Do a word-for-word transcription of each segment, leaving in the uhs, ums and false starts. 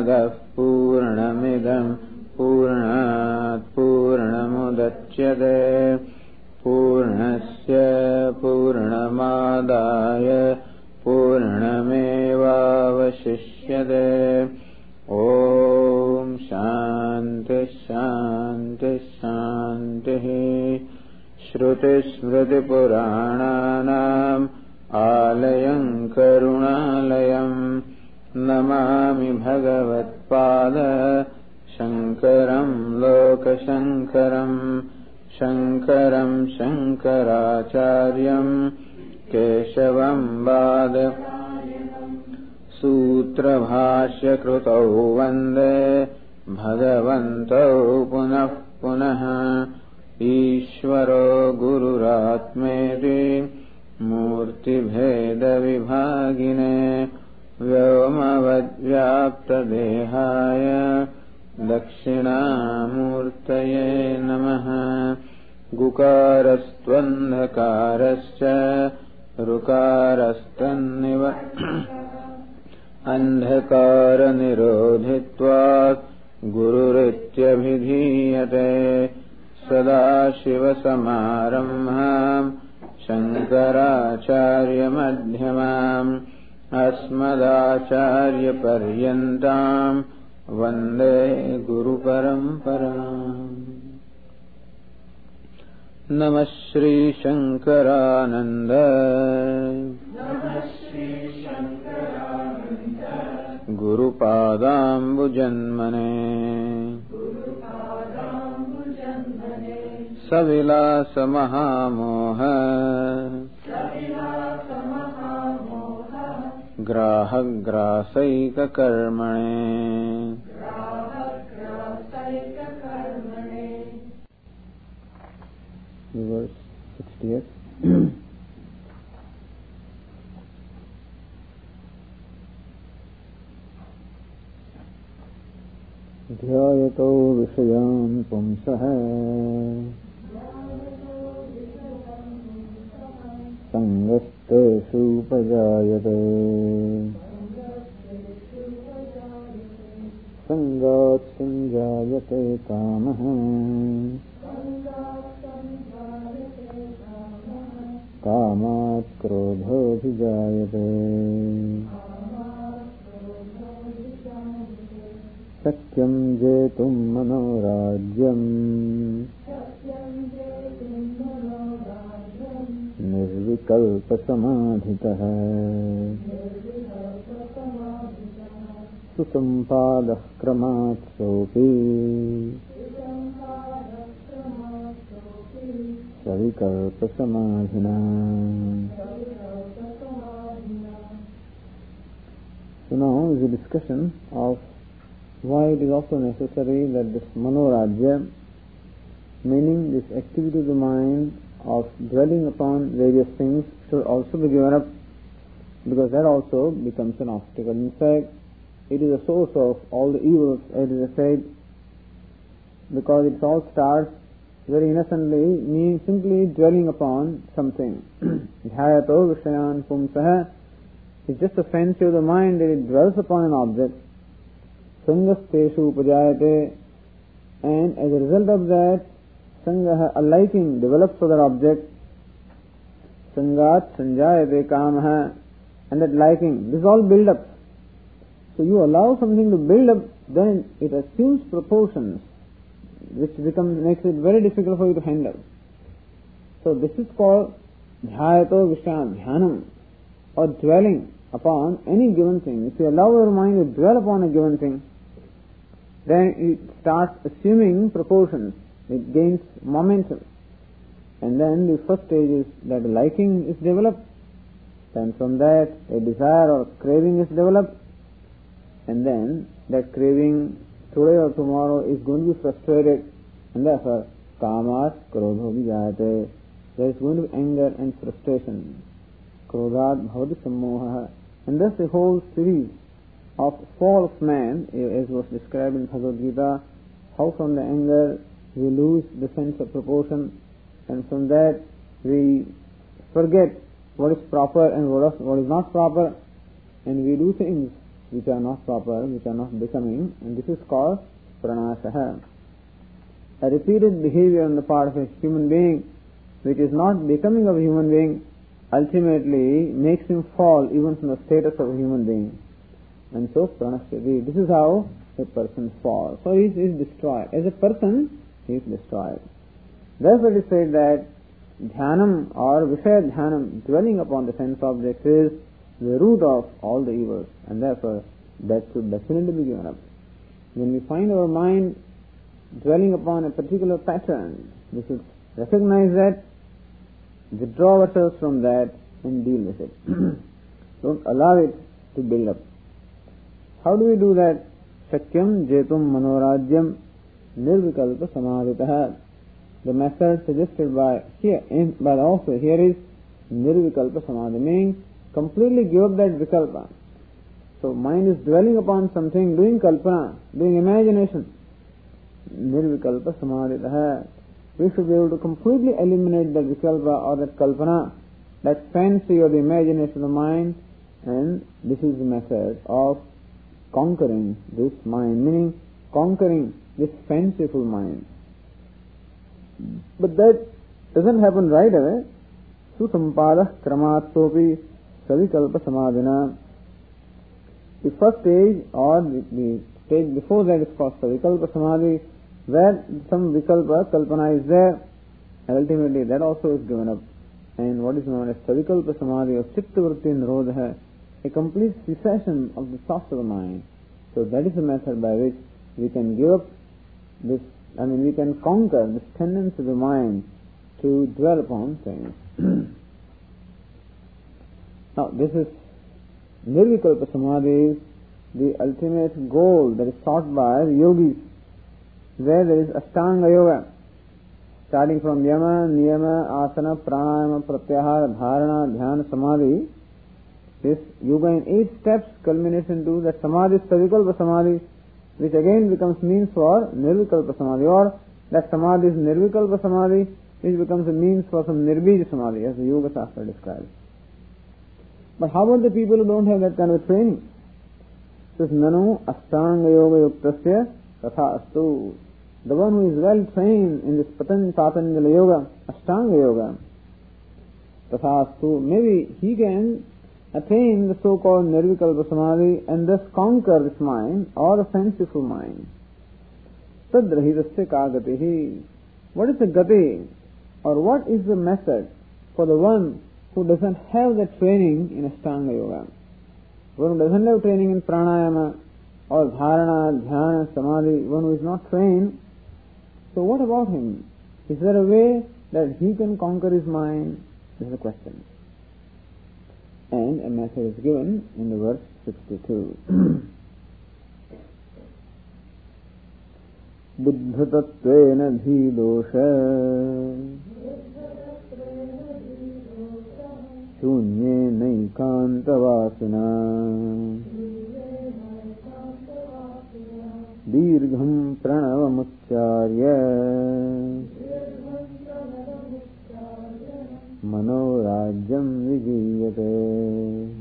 पूर्णमदः पूर्णमिदं पूर्णात् पूर्णमुदच्यते पूर्णस्य पूर्णमादाय पूर्णमेवावशिष्यते। ॐ शान्ति शान्ति शान्तिः। श्रुतिस्मृतिपुराणानाम् आलयं करुणालयं नमामि भगवत्पाद शङ्करं लोकशङ्करं शङ्करं शङ्कराचार्यं केशवं वाद सूत्रभाष्यकृतौ वन्दे भगवन्तौ पुनः पुनः। ईश्वरो गुरुरात्मेति मूर्तिभेदविभागिने व्योमवद्व्याप्तदेहाय दक्षिणामूर्तये नमः। गुकारस्त्वन्धकारश्च ऋकारस्तन्निव अन्धकारनिरोधित्वात् गुरुरित्यभिधीयते। सदाशिवसमारम्भाम् शङ्कराचार्यमध्यमाम् अस्मदाचार्यपर्यन्ताम् वन्दे गुरुपरम्पराम्। नमः श्रीशङ्करानन्द गुरुपादाम्बुजन्मने सविलासमहामोह ग्राहग्रासैककर्मणे। Verse sixty-eight. ध्यायतो विषयान् पुंसः सङ्गस्तेषूपजायते। सङ्गात् सञ्जायते कामः कामात् क्रोधोऽभिजायते। सत्यं जेतुं मनोराज्यम् निर्विकल्पसमाधितः। सुसम्पादः क्रमात् सोऽपि सविकल्पसमाधिना। So now is a discussion of why it is also necessary that this manorajya, meaning this activity of the mind of dwelling upon various things, should also be given up, because that also becomes an obstacle. In fact, it is a source of all the evils, as it is said, because it all starts very innocently, meaning simply dwelling upon something. Dhyayato vishayan pumsah is just a fancy of the mind that it dwells upon an object. Sangasteshu upajayate, and as a result of that, sangaha, a liking develops for that object. Sangat sanjayate kamaha, and that liking, this is all build up. So you allow something to build up, then it assumes proportions which becomes makes it very difficult for you to handle. So this is called dhyayato vishayan, dhyanam, or dwelling upon any given thing. If you allow your mind to dwell upon a given thing, then it starts assuming proportions, it gains momentum, and then the first stage is that liking is developed, then from that a desire or craving is developed, and then that craving today or tomorrow is going to be frustrated, and therefore kamas krodho vijayate, there is going to be anger and frustration. Krodhat bhavati sammoha, and thus the whole series of fall of man, as was described in Bhagavad Gita, how from the anger we lose the sense of proportion, and from that we forget what is proper and what is not proper, and we do things which are not proper, which are not becoming, and this is called pranasah. A repeated behavior on the part of a human being which is not becoming of a human being ultimately makes him fall even from the status of a human being. And so pranashyati, this is how a person falls. So he is destroyed. As a person, he is destroyed. Therefore it is said that dhyanam or vishaya dhyanam, dwelling upon the sense objects, is the root of all the evils, and therefore that should definitely be given up. When we find our mind dwelling upon a particular pattern, we should recognize that, withdraw ourselves from that and deal with it. Don't allow it to build up. How do we do that? Shakyam jetum manorajyam nirvikalpa samadhitah. The method suggested by here, in, by the author here is nirvikalpa samadhi, meaning completely give up that vikalpa. So mind is dwelling upon something, doing kalpana, doing imagination. Nirvikalpa samadhitah. We should be able to completely eliminate that vikalpa or that kalpana, that fancy or the imagination of the mind, and this is the method of conquering this mind, meaning conquering this fanciful mind. But that doesn't happen right away. Susampada kramatsopi savikalpa samadhina. The first stage or the, the stage before that is called savikalpa samadhi, where some vikalpa, kalpana is there, and ultimately that also is given up. And what is known as savikalpa samadhi or chittavritti nirodha, a complete cessation of the thoughts of the mind. So that is the method by which we can give up this, I mean we can conquer this tendency of the mind to dwell upon things. Now this is nirvikalpa samadhi, is the ultimate goal that is sought by the yogis, where there is Ashtanga Yoga, starting from Yama, Niyama, Asana, Pranayama, Pratyahara, Dharana, Dhyana, Samadhi. This yoga in eight steps culminates into that Samadhi, Savikalpa Samadhi, which again becomes means for Nirvikalpa Samadhi, or that Samadhi is Nirvikalpa Samadhi, which becomes a means for some Nirbija Samadhi, as the Yoga Shastra describes. But how about the people who don't have that kind of training? It says, Nanu Ashtanga Yoga Yuktasya Tatha Astu. The one who is well trained in this Patanjali Patanjali Yoga, Ashtanga Yoga, Tatha Astu, maybe he can attain the so-called Nirvikalpa Samadhi and thus conquer this mind or a fanciful mind. Tadrahitasya ka gatihi. What is the gati, or what is the method for the one who doesn't have the training in Ashtanga Yoga? One who doesn't have training in Pranayama or Dharana, Dhyana, Samadhi, one who is not trained. So what about him? Is there a way that he can conquer his mind? This is the question. And a method is given in the verse sixty-two. Buddhatatvena dhidosha shunye naikanta vasina dirgham pranavamuccharya manorajyam vijiyate.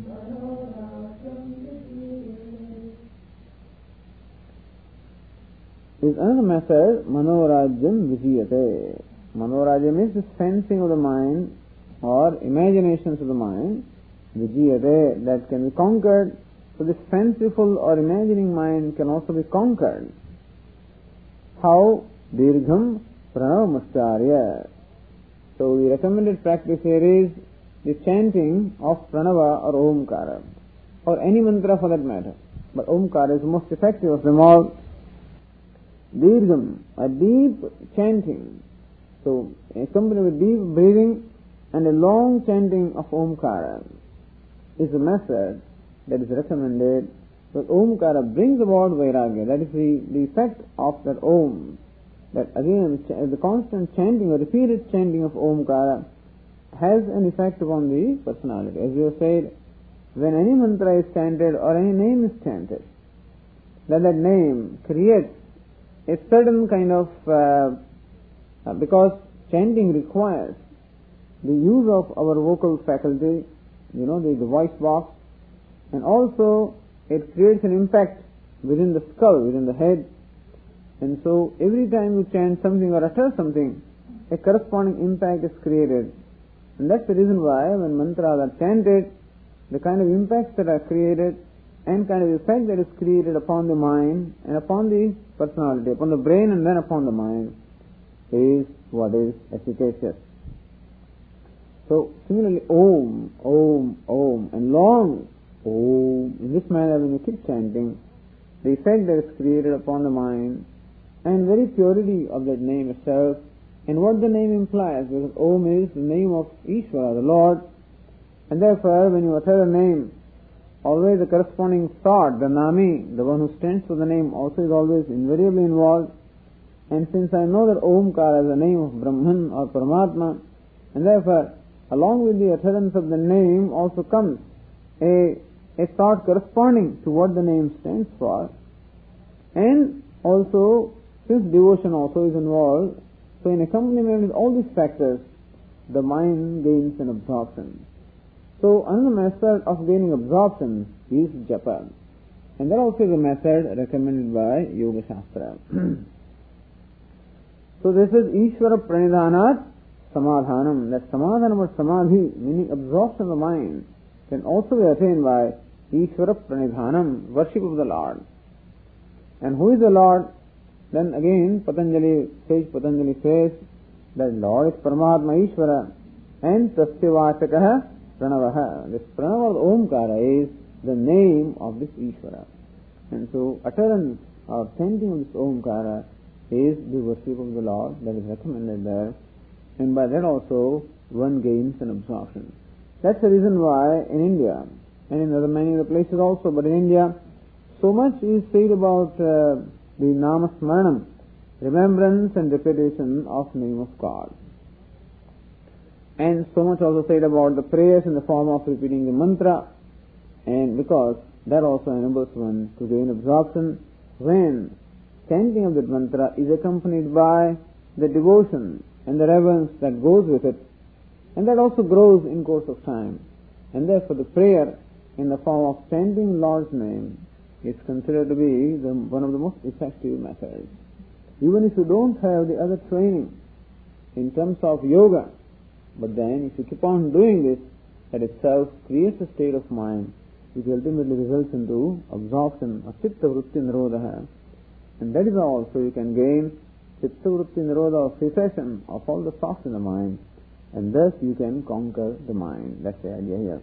There is another method, manorajyam vijiyate. Manorajyam is the sensing of the mind or imaginations of the mind, vijiyate, that can be conquered. So this fanciful or imagining mind can also be conquered. How? Dirgham pranavamuccharya. So the recommended practice here is the chanting of pranava or omkara, or any mantra for that matter. But omkara is the most effective of them all. Dirgham, a deep chanting. So accompanied with deep breathing and a long chanting of omkara is a method that is recommended. So omkara brings about vairagya. That is the, the effect of that om. That again, the constant chanting or repeated chanting of omkara has an effect upon the personality. As you have said, when any mantra is chanted or any name is chanted, that that name creates a certain kind of, uh, uh, because chanting requires the use of our vocal faculty, you know, the, the voice box, and also it creates an impact within the skull, within the head. And so every time you chant something or utter something, a corresponding impact is created. And that's the reason why when mantras are chanted, the kind of impacts that are created and kind of effect that is created upon the mind and upon the personality, upon the brain and then upon the mind, is what is efficacious. So similarly, Om, Om, Om, and long Om. In this manner, when you keep chanting, the effect that is created upon the mind and very purity of that name itself, and what the name implies, because Om is the name of Ishvara, the Lord, and therefore when you utter a name, always the corresponding thought, the Nami, the one who stands for the name, also is always invariably involved. And since I know that Omkara is the name of Brahman or Paramatma, and therefore along with the utterance of the name also comes a, a thought corresponding to what the name stands for. And also, since devotion also is involved, so in accompaniment with all these factors, the mind gains an absorption. So another method of gaining absorption is japa. And that also is a method recommended by Yoga Shastra. So this is Ishvara Pranidhanat Samadhanam. That Samadhanam or Samadhi, meaning absorption of the mind, can also be attained by Ishvara Pranidhanam, worship of the Lord. And who is the Lord? Then again Patanjali, sage Patanjali says that Lord is Paramatma Ishvara and Tasya Vachakaha Pranavaha. This Pranava of Omkara is the name of this Ishvara. And so utterance or chanting of this Omkara is the worship of the Lord that is recommended there. And by that also one gains an absorption. That's the reason why in India and in other many other places also, but in India so much is said about uh, the Namasmaranam, remembrance and repetition of name of God. And so much also said about the prayers in the form of repeating the mantra, and because that also enables one to gain absorption when chanting of that mantra is accompanied by the devotion and the reverence that goes with it, and that also grows in course of time. And therefore the prayer in the form of chanting Lord's name is considered to be the, one of the most effective methods. Even if you don't have the other training in terms of yoga, but then if you keep on doing this, that itself creates a state of mind which ultimately results into absorption of Chitta Vritti Nirodha. And that is how also you can gain Chitta Vritti Nirodha, or cessation of all the thoughts in the mind, and thus you can conquer the mind. That's the idea here.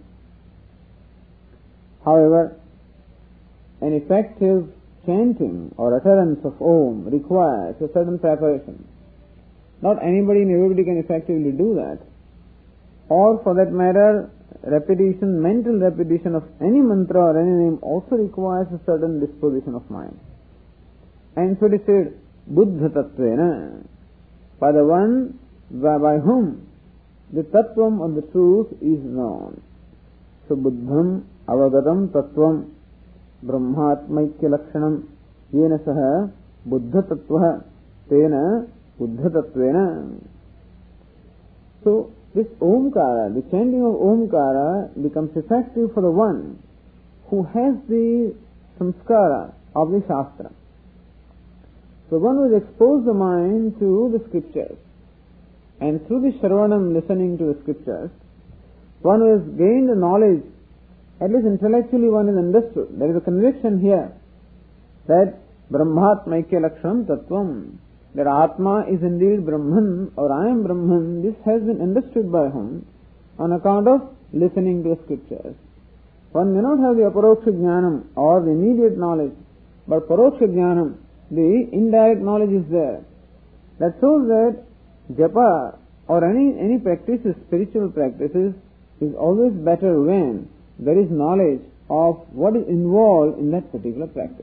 However, an effective chanting or utterance of Om requires a certain preparation. Not anybody and everybody can effectively do that. Or for that matter, repetition, mental repetition of any mantra or any name also requires a certain disposition of mind. And so it is said, Buddha Tattvena, by the one by, by whom the Tattvam or the truth is known. So Buddham Avagatam Tattvam Brahmatmaikya Lakshanam Yena Saha Buddha Tattvaha Tena Buddha Tattvena. So this Omkara, the chanting of Omkara becomes effective for the one who has the samskara of the Shastra. So one who has exposed the mind to the scriptures, and through the Shravanam, listening to the scriptures, one who has gained the knowledge, at least intellectually one is understood. There is a conviction here that Brahmatmaikya Lakshanam Tattvam, that Atma is indeed Brahman, or I am Brahman. This has been understood by whom? On account of listening to the scriptures. One may not have the Aparoksha Jnanam or the immediate knowledge, but Paroksha Jnanam, the indirect knowledge is there. That shows that japa or any, any practices, spiritual practices, is always better when there is knowledge of what is involved in that particular practice.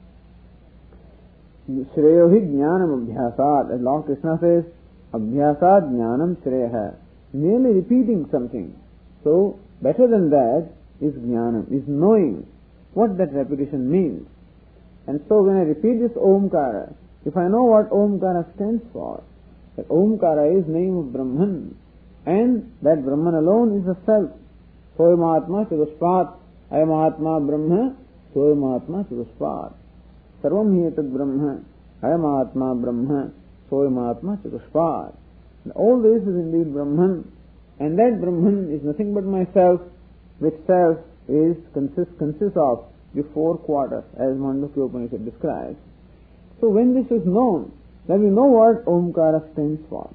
Shreyohi jnanam abhyasad, as Lord Krishna says, abhyasad jnanam shreyaha. Merely repeating something. So, better than that is jnanam, is knowing what that repetition means. And so when I repeat this Omkara, if I know what Omkara stands for, that Omkara is name of Brahman, and that Brahman alone is the self. Soyam Atma Chatuspat Ayam Atma Brahma, Soyam Atma Chatushpat. Sarvam hi etat Brahma, Ayam Atma Brahma, Soyam Atma Chatushpat. And all this is indeed Brahman, and that Brahman is nothing but myself, which self is consists consists of the four quarters, as Mandukya Upanishad describes. So when this is known, then we know what Omkara stands for.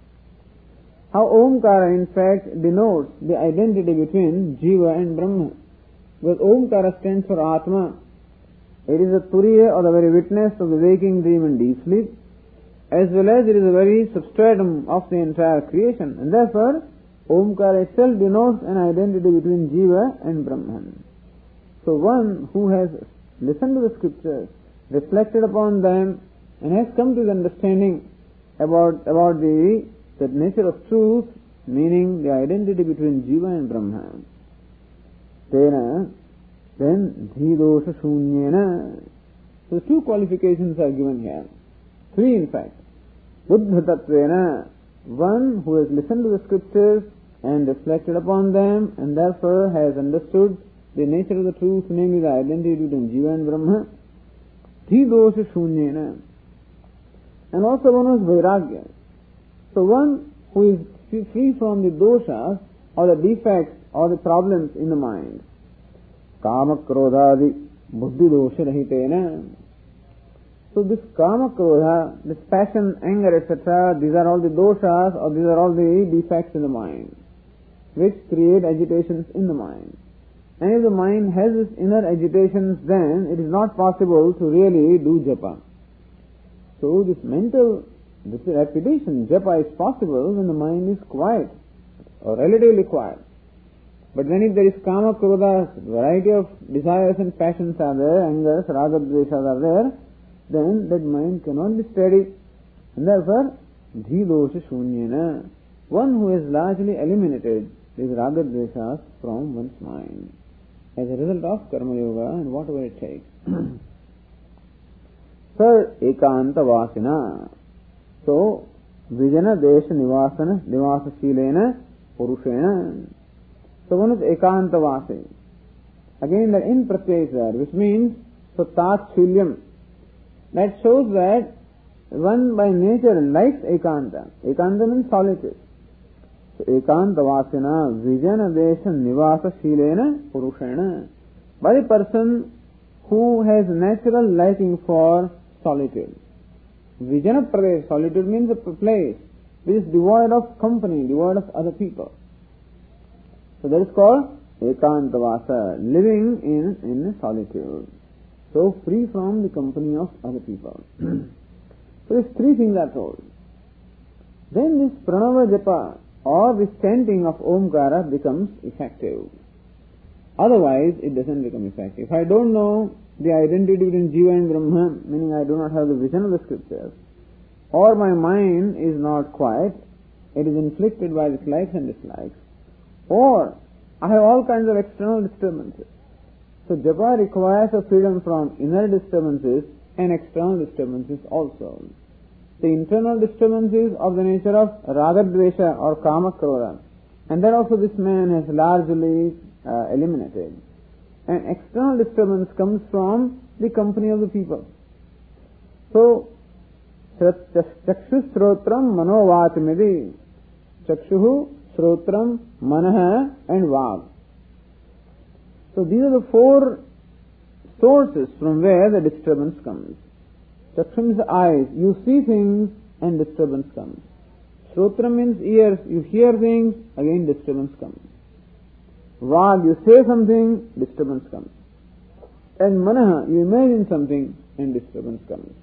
How Omkara in fact denotes the identity between Jiva and Brahma. Because Omkara stands for Atma. It is a Turiya or the very witness of the waking dream and deep sleep, as well as it is a very substratum of the entire creation. And therefore, Omkara itself denotes an identity between Jiva and Brahman. So one who has listened to the scriptures, reflected upon them, and has come to the understanding about, about the, the nature of truth, meaning the identity between Jiva and Brahman, Tena, then Dhidosha Shunyena. So two qualifications are given here. Three in fact. Buddha Tattvena, one who has listened to the scriptures and reflected upon them and therefore has understood the nature of the truth, namely the identity between Jiva and Brahma. Dhidosha Shunyena. And also one who is Vairagya. So one who is free from the doshas or the defects or the problems in the mind. Kama Krodhadi Buddhi Dosha Rahitena. So this Kama Krodha, this passion, anger, et cetera, these are all the doshas or these are all the defects in the mind, which create agitations in the mind. And if the mind has this inner agitations, then it is not possible to really do japa. So this mental, this repetition, japa is possible when the mind is quiet or relatively quiet. But when if there is kama, krodha, variety of desires and passions are there, angers, raga, dveshas are there, then that mind cannot be steady. And therefore, dhidosha shunyena, one who has largely eliminated these raga, dveshas from one's mind, as a result of karma yoga and whatever it takes. Sir ekanta vasina. So, vijana desha nivasana, nivasa shilena, purushena. So one is ekanta vasi. Again that in pratyaya is there, which means, so tatshilyam. That shows that one by nature likes ekanta. Ekanta means solitude. So ekanta vasina, vijana desha nivasa shilena, purushena. By the person who has natural liking for solitude. Vijana pradesh, solitude means a place which is devoid of company, devoid of other people. So that is called ekantavasa, living in, in solitude. So free from the company of other people. So these three things are told. Then this pranava japa or the chanting of Omkara becomes effective. Otherwise it doesn't become effective. If I don't know the identity between Jiva and Brahma, meaning I do not have the vision of the scriptures, or my mind is not quiet, it is inflicted by dislikes and dislikes, or I have all kinds of external disturbances. So japa requires a freedom from inner disturbances and external disturbances also. The internal disturbances of the nature of ragadvesha or kama krodha, and that also this man has largely uh, eliminated. And external disturbance comes from the company of the people. So, chakshu srotram mano vachimidi. Chakshuhu, srotram, manaha and vag. So these are the four sources from where the disturbance comes. Chakshu means eyes. You see things and disturbance comes. Srotram means ears. You hear things, again disturbance comes. Vag, you say something, disturbance comes. And manaha, you imagine something and disturbance comes.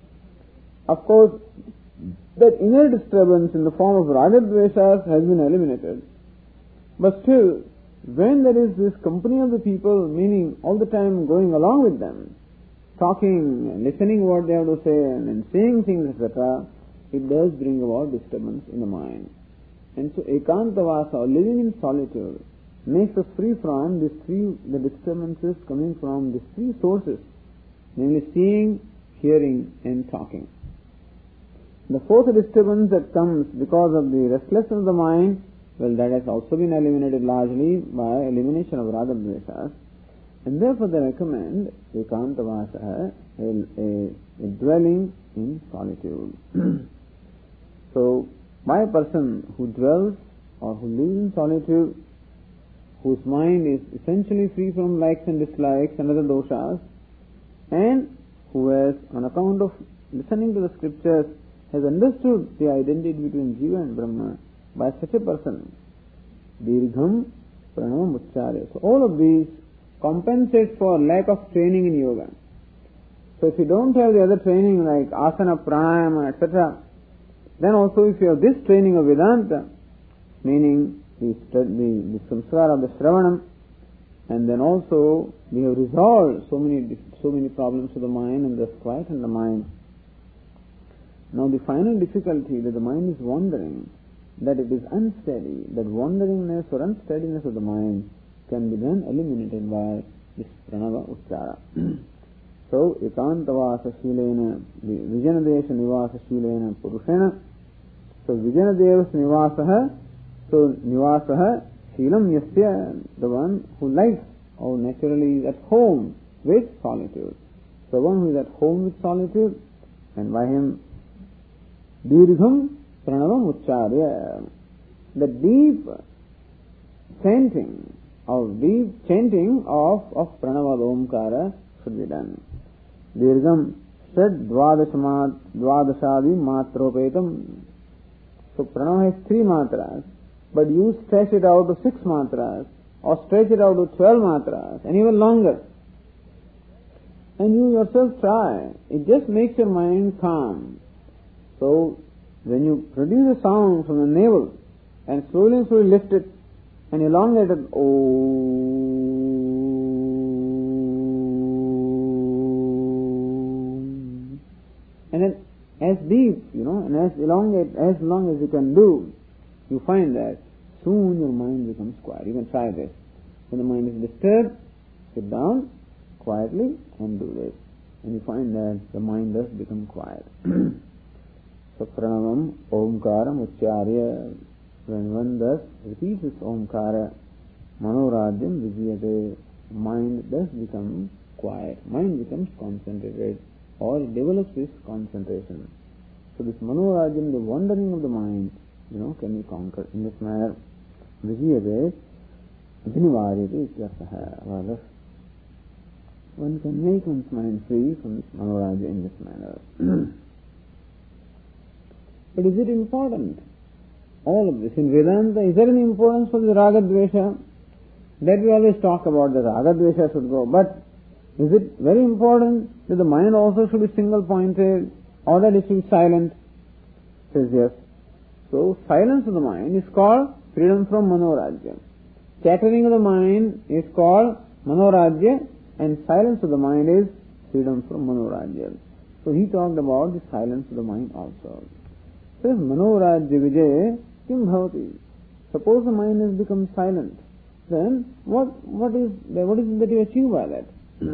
Of course, that inner disturbance in the form of ragadveshas has been eliminated. But still, when there is this company of the people, meaning all the time going along with them, talking and listening what they have to say and, and saying things, et cetera, it does bring about disturbance in the mind. And so ekantavasa, or living in solitude, makes us free from these three, the disturbances coming from these three sources, namely seeing, hearing and talking. The fourth disturbance that comes because of the restlessness of the mind, well, that has also been eliminated largely by elimination of ragadveshas. And therefore they recommend ekantavasa, a, a, a dwelling in solitude. So, by a person who dwells or who lives in solitude, whose mind is essentially free from likes and dislikes and other doshas, and who has, on account of listening to the scriptures, has understood the identity between Jiva and Brahma, by such a person, Dirgham Pranavam Ucharya. So all of these compensate for lack of training in yoga. So if you don't have the other training like asana, pranayama, et cetera, then also if you have this training of Vedanta, meaning the, the, the samskara of the Shravanam, and then also we have resolved so many so many problems of the mind and thus quietened the mind. Now the final difficulty that the mind is wandering, that it is unsteady, that wanderingness or unsteadiness of the mind can be then eliminated by this pranava uchara. So, ekantavasa shilena, vijanadesha nivasa shilena purushena. So, vijanadevas nivasaha, so nivasaha shilam yasya, the one who likes or naturally is at home with solitude. So, one who is at home with solitude, and by him Dirgham Pranavam Ucharya, the deep chanting of deep chanting of, of Pranava Omkara should be done. Dirgham Shad Dvadashamat Dvadashadi Matropetam. So Pranava has three matras, but you stretch it out to six matras, or stretch it out to twelve matras, and even longer. And you yourself try. It just makes your mind calm. So, when you produce a sound from the navel and slowly and slowly lift it and elongate it, oh, and then as deep, you know, and as elongate, as long as you can do, you find that soon your mind becomes quiet. You can try this. When the mind is disturbed, sit down quietly and do this. And you find that the mind does become quiet. So Pranavam Omkaram Ucharya, when one thus repeats this Omkara, Manoradyam Vijayate, mind does become quiet, mind becomes concentrated, or develops this concentration. So this Manoradyam, the wandering of the mind, you know, can be conquered in this manner. Vijayate Dhinivarite Ityasaha. Well, one can make one's mind free from this Manoradya in this manner. But is it important? All of this in Vedanta, is there any importance for the Raga Dvesha? That we always talk about, the Raga Dvesha should go. But is it very important that the mind also should be single pointed, or that it should be silent? Says yes. So silence of the mind is called freedom from Manorajya. Chattering of the mind is called Manorajya, and silence of the mind is freedom from Manorajya. So he talked about the silence of the mind also. Says Manorajya Vijay Kim Bhavati. Suppose the mind has become silent, then what what is what is it that you achieve by that?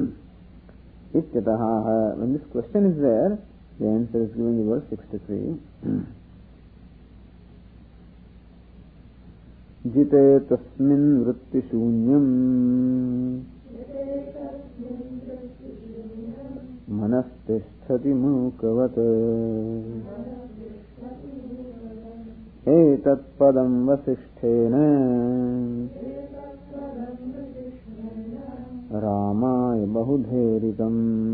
Ityataha. When this question is there, the answer is given in verse sixty-three. Jite tasmin vritti shunyam manastisthati mukavat etat padam vasishthena ramaya bahudheritam.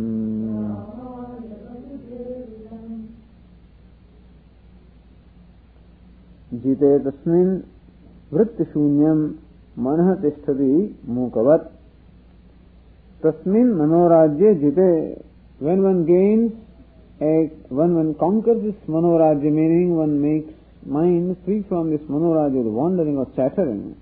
Jite tasmin vritti shunyam manah tisthati mukavat. Tasmin manorajya jite. When one gains, a, when one conquers this manorajya, meaning one makes mind free from this manorajya, the wandering or chattering,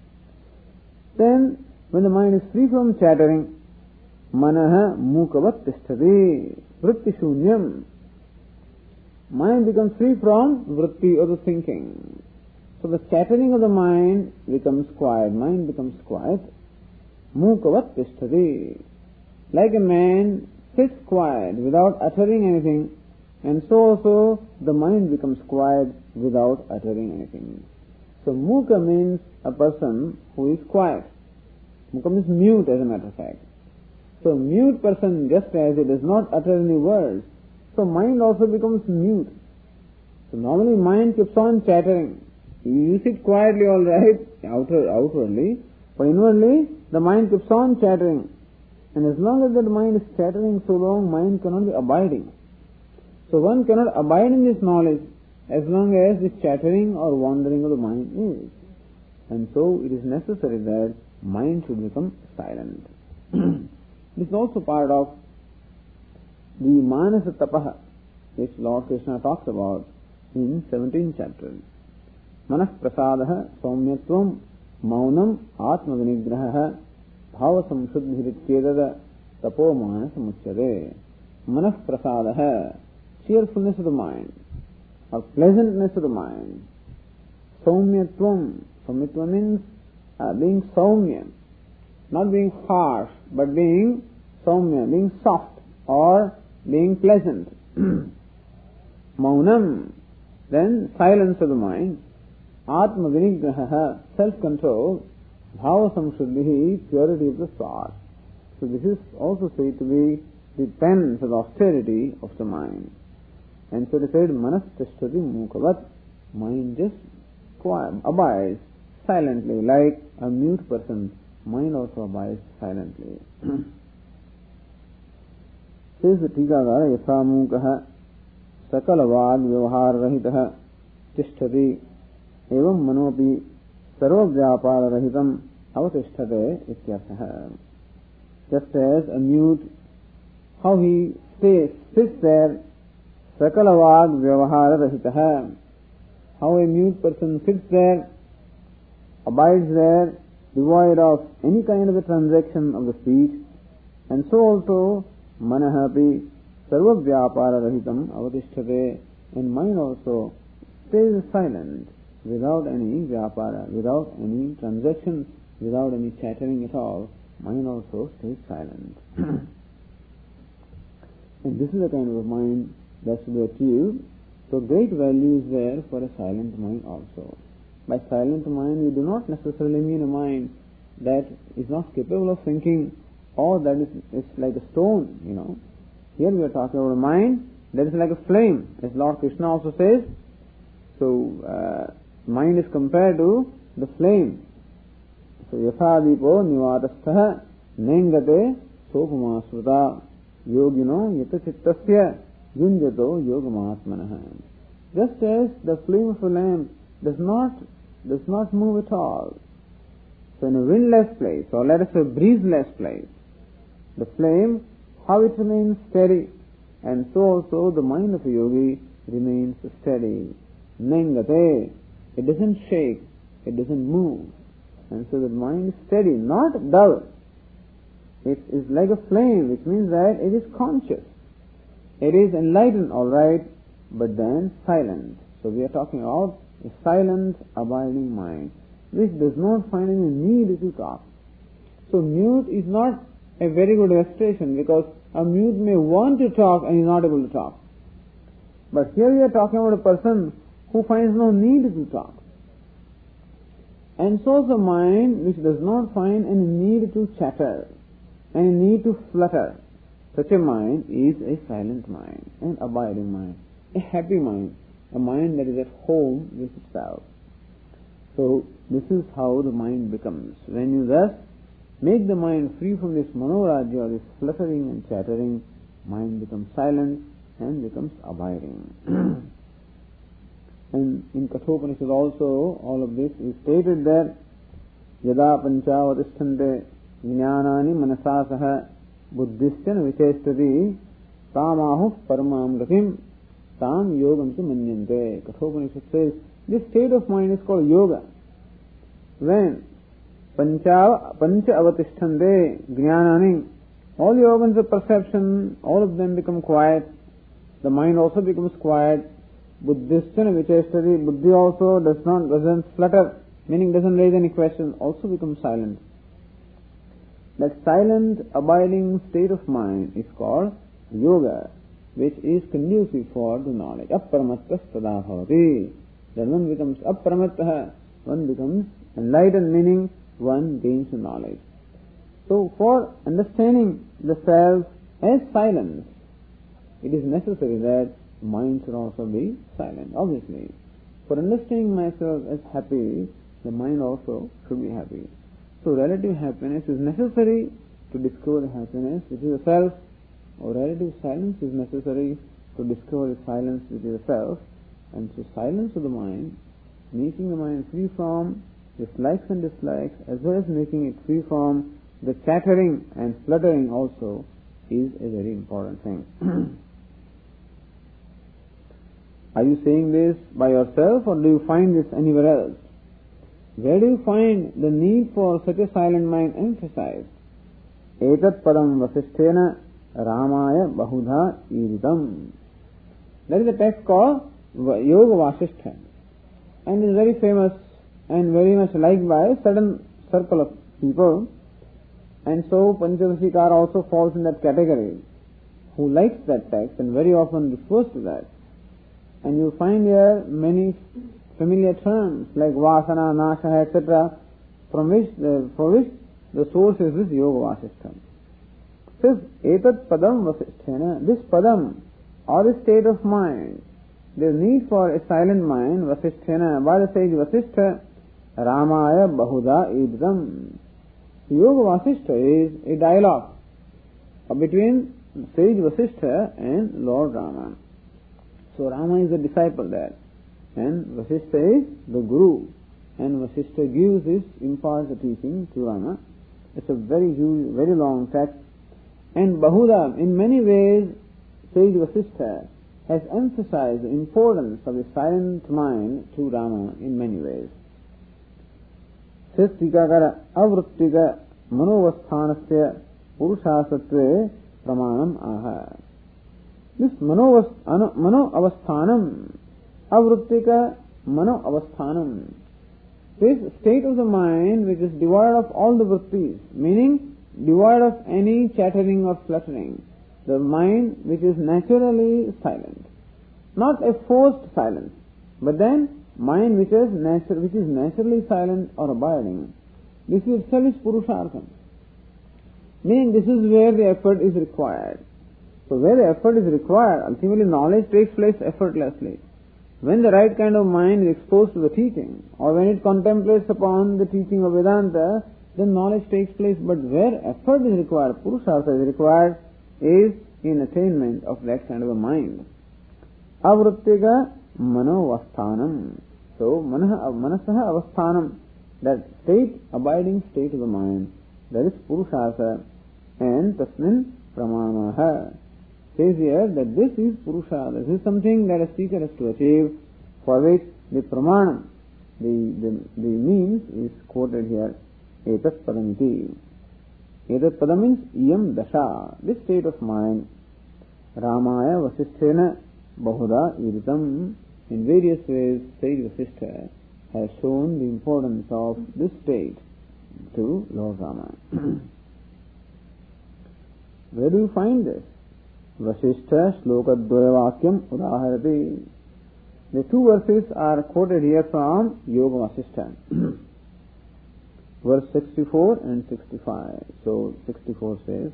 then when the mind is free from chattering, manaha mukavat tisthati vritti shunyam, mind becomes free from vritti or the thinking. So the chattering of the mind becomes quiet, mind becomes quiet. Mukavat tisthati, like a man sits quiet without uttering anything, and so also the mind becomes quiet without uttering anything. So mukha means a person who is quiet. becomes mute as a matter of fact. So mute person, just as it does not utter any words, so mind also becomes mute. So normally mind keeps on chattering. You sit quietly, all right, outer, outwardly, but inwardly the mind keeps on chattering. And as long as that mind is chattering so long, mind cannot be abiding. So one cannot abide in this knowledge as long as this chattering or wandering of the mind is. And so it is necessary that mind should become silent. This is also part of the Manasa Tapaha, which Lord Krishna talks about in seventeenth chapter. Manah prasadaha saumyatvam maunam atma vinigraha bhava samshuddhirityedada tapo manasa muchyade. Manah prasadaha, cheerfulness of the mind, or pleasantness of the mind. Saumyatvam, saumyatvam means uh, being saumya, not being harsh, but being saumya, being soft or being pleasant. Maunam, then silence of the mind. Atma vinigraha, self-control. Bhava samshuddhihi, purity of the thought. So this is also said to be the penance or the austerity of the mind. And so they said, manas tishtati mukavat, mind just quiet, abides silently, like a mute person. Mind also abides silently. Says the Tikakara, yatha mukaha sakalavad vyavahar rahitaha tishtati evam manopi sarva vyapara rahitam avatisthate ityarthaha. Just as a mute, how he stays, sits there, sakalavad vyavahara rahitaha, how a mute person sits there, abides there, devoid of any kind of a transaction of the speech, and so also manahapi sarva vyapara rahitam avatisthate, and mind also stays silent without any vyapara, without any transaction, without any chattering at all. Mind also stays silent. And this is the kind of a mind that should be achieved. So great value is there for a silent mind also. By silent mind, we do not necessarily mean a mind that is not capable of thinking, or that is, is like a stone, you know. Here we are talking about a mind that is like a flame, as Lord Krishna also says. So, uh, mind is compared to the flame. So, yathadipo nivatastha nengate sopamasruta yogino yatachittasya yunjato yogamatmanaha. Just as the flame of a lamp does not does not move at all. So in a windless place, or let us say breezeless place, the flame, how it remains steady, and so also the mind of a yogi remains steady. Nengate, it doesn't shake, it doesn't move, and so the mind is steady, not dull. It is like a flame, which means that it is conscious. It is enlightened, all right, but then silent. So we are talking about a silent, abiding mind, which does not find any need to talk. So mute is not a very good illustration, because a mute may want to talk and is not able to talk. But here we are talking about a person who finds no need to talk. And so is a mind which does not find any need to chatter, any need to flutter. Such a mind is a silent mind, an abiding mind, a happy mind, a mind that is at home with itself. So this is how the mind becomes. When you thus make the mind free from this manorajya, or this fluttering and chattering, mind becomes silent and becomes abiding. And in Kathopanishad also, all of this is stated there. Yada panchavadisthante jnanani manasasaha buddhistyana vichestati tamahu paramam gatim tam yogam tu manyante. Kathopanishad says this state of mind is called yoga. When pancha pancha avatisthante jnanani, all the organs of perception, all of them become quiet. The mind also becomes quiet. Buddhistyana vichestati, buddhi also does not doesn't flutter, meaning doesn't raise any question, also becomes silent. That silent, abiding state of mind is called yoga, which is conducive for the knowledge. Apparamattah tada bhavati. Then one becomes apparamattah, one becomes enlightened, meaning one gains the knowledge. So for understanding the self as silence, it is necessary that mind should also be silent, obviously. For understanding myself as happy, the mind also should be happy. So relative happiness is necessary to discover the happiness which is the self, or relative silence is necessary to discover the silence which is the self. And so silence of the mind, making the mind free from dislikes and dislikes, as well as making it free from the chattering and fluttering also, is a very important thing. Are you saying this by yourself, or do you find this anywhere else? Where do you find the need for such a silent mind emphasized? Etat padam vasisthena ramaya bahudha iritam. There is a text called Yoga Vasishtha, and is very famous and very much liked by a certain circle of people. And so Panchadashikara also falls in that category, who likes that text and very often refers to that. And you find here many familiar terms like Vasana, Nasha, et cetera, from which the, for which the source is this Yoga Vasishtha. It says, Etat padam vasisthena, this padam, or the state of mind, there is need for a silent mind, vasisthena, by the sage Vasishtha, Ramaya Bahuda Idram. Yoga Vasishtha is a dialogue between sage Vasishtha and Lord Rama. So Rama is the disciple there, and Vasishtha is the Guru, and Vasishtha gives this, imparts the teaching to Rama. It's a very huge, very long text. And Bahuda, in many ways, sage Vasishtha has emphasized the importance of the silent mind to Rama in many ways. Says Tikakara, Avruttika Manovasthanasya Purushasatve Pramanam Aha. This Mano Avasthanam, Avruttika Mano Avasthanam, this state of the mind which is devoid of all the vrittis, meaning devoid of any chattering or fluttering, the mind which is naturally silent, not a forced silence, but then mind which is, natu- which is naturally silent or abiding. This itself is Purushartham, meaning this is where the effort is required. So where the effort is required, ultimately knowledge takes place effortlessly. When the right kind of mind is exposed to the teaching, or when it contemplates upon the teaching of Vedanta, then knowledge takes place. But where effort is required, Purushartha is required, is in attainment of that kind of a mind. Avruttika manovasthanam. So manaha, manasaha avasthanam, that state, abiding state of the mind, that is Purushartha, and tasmin pramanaha. Says here that this is Purusha, this is something that a seeker has to achieve, for which the pramanam, the, the, the means is quoted here, etat padamiti. Etat padam means iyam dasha, this state of mind, Ramaya Vasisthena Bahuda Iritam. In various ways, sage Vasishtha has shown the importance of this state to Lord Rama. Where do you find this? Vasishtha Shloka Dvayavakyam Udaharati. The two verses are quoted here from Yoga Vasishtha. Verse sixty-four and sixty-five. So sixty-four says,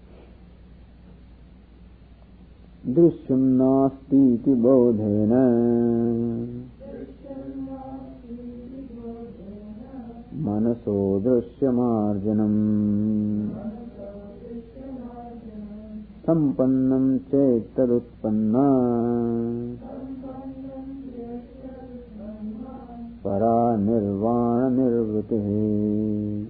Drishyam nasti iti bodhena manaso drishyamarjanam sampannam chetadutpanna para nirvana nirvritihi.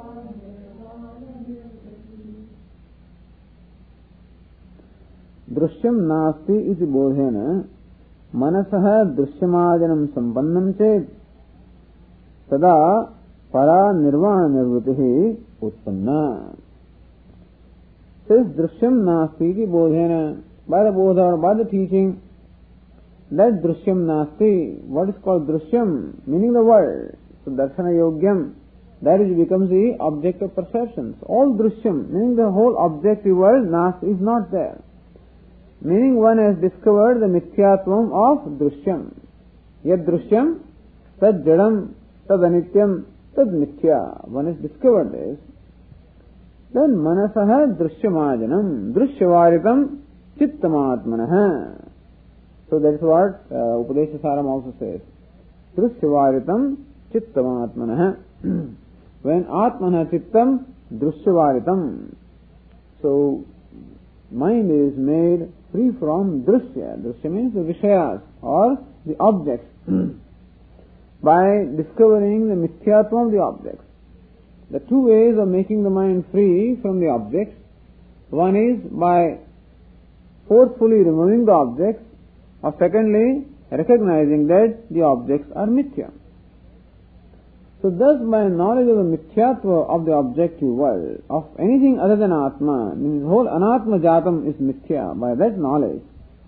Drishyam nasti iti bodhena manasaha drishyamarjanam sampannam chet tada para nirvana nirvritihi utpanna. Says Drishyam nasti iti bodhena, by the bodha or by the teaching, that Drishyam nasti, what is called Drishyam, meaning the world. So Darshana Yogyam, that is becomes the object of perceptions. All Drishyam, meaning the whole objective world, nasti is not there. Meaning one has discovered the mithyatvam of Drishyam. Yad Drishyam, tad jadam, tad anityam, tad mithya. One has discovered this. then manasaha drishyamajanam, drishyavaritam chittamatmanaha. So that's what uh, Upadeshasaram also says. Drishyavaritam chittamatmanaha. When atmana chittam drishyavaritam. So mind is made free from drishya. Drishya means the vishayas or the objects. By discovering the mithyatvam of the objects. The two ways of making the mind free from the objects. One is by forcefully removing the objects, or secondly, recognizing that the objects are mithya. So thus by knowledge of the mithyatva of the objective world, of anything other than Atma, means the whole anatma jatam is mithya, by that knowledge,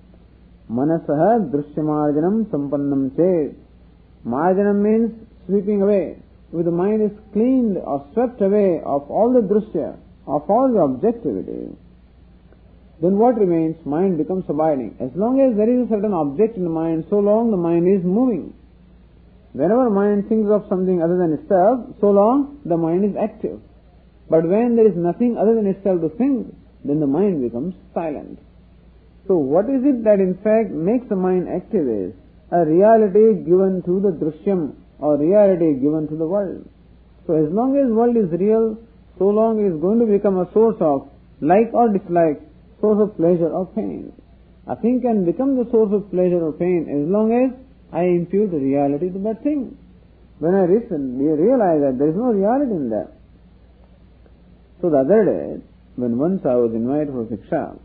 manasaha drishyamarjanam sampannam chet. Marjanam means sweeping away. If the mind is cleaned or swept away of all the drishya, of all the objectivity, then what remains? Mind becomes abiding. As long as there is a certain object in the mind, so long the mind is moving. Whenever mind thinks of something other than itself, so long the mind is active. But when there is nothing other than itself to think, then the mind becomes silent. So what is it that in fact makes the mind active is a reality given to the drishyam, or reality given to the world. So as long as world is real, so long it is going to become a source of like or dislike, source of pleasure or pain. A thing can become the source of pleasure or pain as long as I impute reality to that thing. When I listen, we realize that there is no reality in that. So the other day, when once I was invited for Siksha,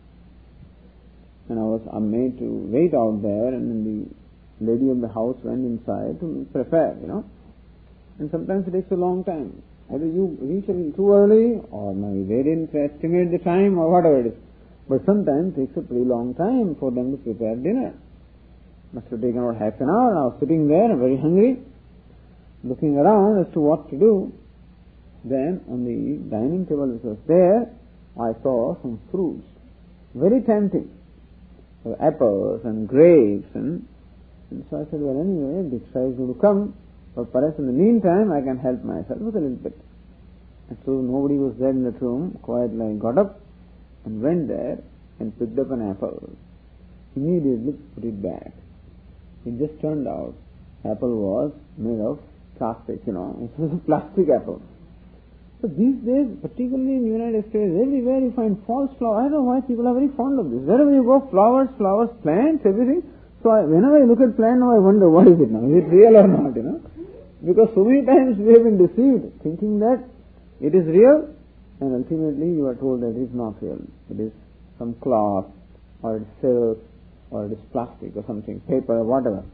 and I was made to wait out there, and then the lady of the house went inside to prepare, you know. And sometimes it takes a long time. Either you reach a little too early, or maybe they didn't estimate the time, or whatever it is. But sometimes it takes a pretty long time for them to prepare dinner. Must have taken about half an hour. I was sitting there, very hungry, looking around as to what to do. Then on the dining table which was there, I saw some fruits, very tempting. There were apples and grapes, and, and so I said, well, anyway, Diksha is going to come, but perhaps in the meantime I can help myself with a little bit. And so nobody was there in that room. Quietly I got up and went there and picked up an apple. Immediately put it back. It just turned out apple was made of plastic, you know. It was a plastic apple. So these days, particularly in the United States, everywhere you find false flowers. I don't know why people are very fond of this. Wherever you go, flowers, flowers, plants, everything. So I, whenever I look at plant now, I wonder, what is it now? Is it real or not, you know? Because so many times we have been deceived, thinking that it is real, and ultimately you are told that it is not real. It is some cloth, or it is silk, or it is plastic, or something, paper, or whatever.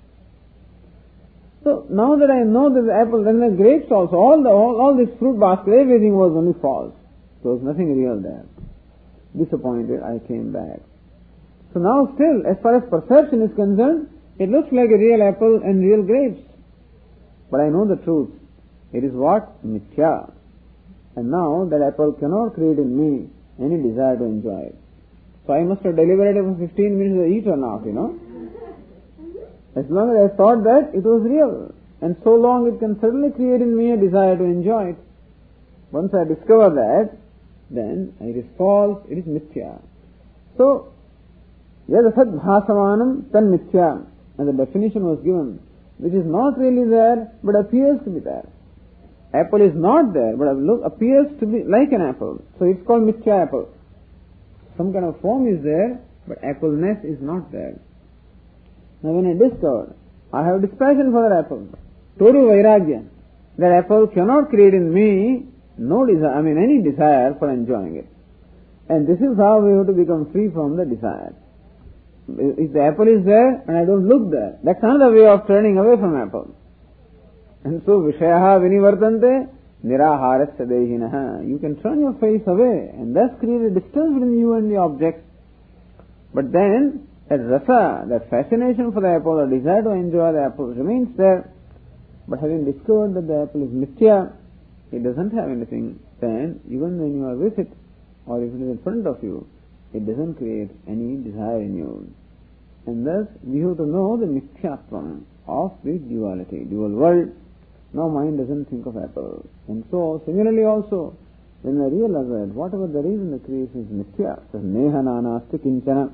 So now that I know that the apple, then the grapes also, all the all, all this fruit basket, everything was only false. There was nothing real there. Disappointed, I came back. So now still, as far as perception is concerned, it looks like a real apple and real grapes. But I know the truth. It is what? Mithya. And now that apple cannot create in me any desire to enjoy it. So I must have deliberated for fifteen minutes to eat or not, you know. As long as I thought that it was real. And so long it can certainly create in me a desire to enjoy it. Once I discover that, then it is false, it is mithya. So, yadasad bhasamanam tan mithya, and the definition was given, which is not really there, but appears to be there. Apple is not there, but look, appears to be like an apple. So it's called mithya apple. Some kind of form is there, but appleness is not there. Now when I discovered, I have dispassion for that apple. Total vairagya. That apple cannot create in me no desire, I mean any desire for enjoying it. And this is how we have to become free from the desire. If the apple is there and I don't look there, that's another way of turning away from apple. And so vishayaha vinivartante niraharasya dehinaha. You can turn your face away and thus create a distance between you and the object. But then that rasa, that fascination for the apple or desire to enjoy the apple remains there. But having discovered that the apple is mithya, it doesn't have anything, then even when you are with it, or if it is in front of you, it doesn't create any desire in you. And thus we have to know the mithyatvam of this duality, dual world. Now mind doesn't think of apple. And so similarly also, When I realize that whatever there is in the creation is mithya, so neha nanasti kinchana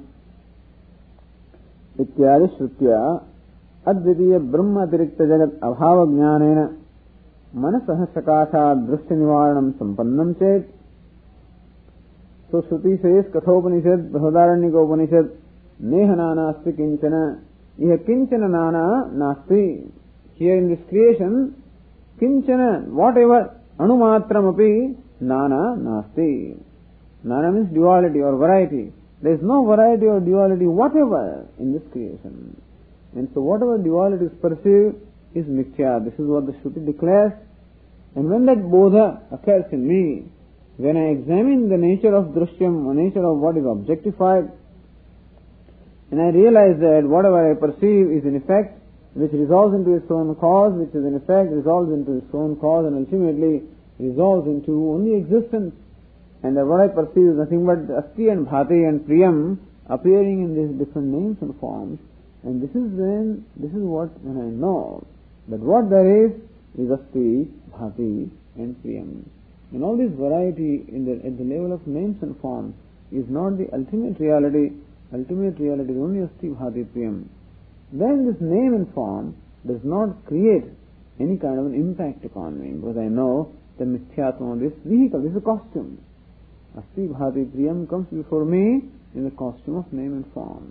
ityadi shrutya advitiya brahma atirikta jagat abhava jnanena manasah sakashat drishya nivaranam sampannam chet. So Shruti says, Kathopanishad, Brihadaranyaka Upanishad, neha nanasti kinchana, iha kinchana nana nasti. Here in this creation, kinchana, whatever, anumatramapi, nana nasti. Nana means duality or variety. There is no variety or duality whatever in this creation. And so whatever duality is perceived is mithya. This is what the Shruti declares. And when that bodha occurs in me, when I examine the nature of drishyam, the nature of what is objectified, and I realize that whatever I perceive is in effect, which resolves into its own cause, which is in effect resolves into its own cause, and ultimately resolves into only existence, and that what I perceive is nothing but Asti and Bhati and Priyam appearing in these different names and forms, and this is when, this is what, when I know that what there is is Asti, Bhati and Priyam. And all this variety in the, at the level of names and forms is not the ultimate reality. Ultimate reality is only Asti, Bhati, Priyam. Then this name and form does not create any kind of an impact upon me, because I know the mithyatma, this vehicle, this is a costume. Asti, Bhati, Priyam comes before me in the costume of name and form.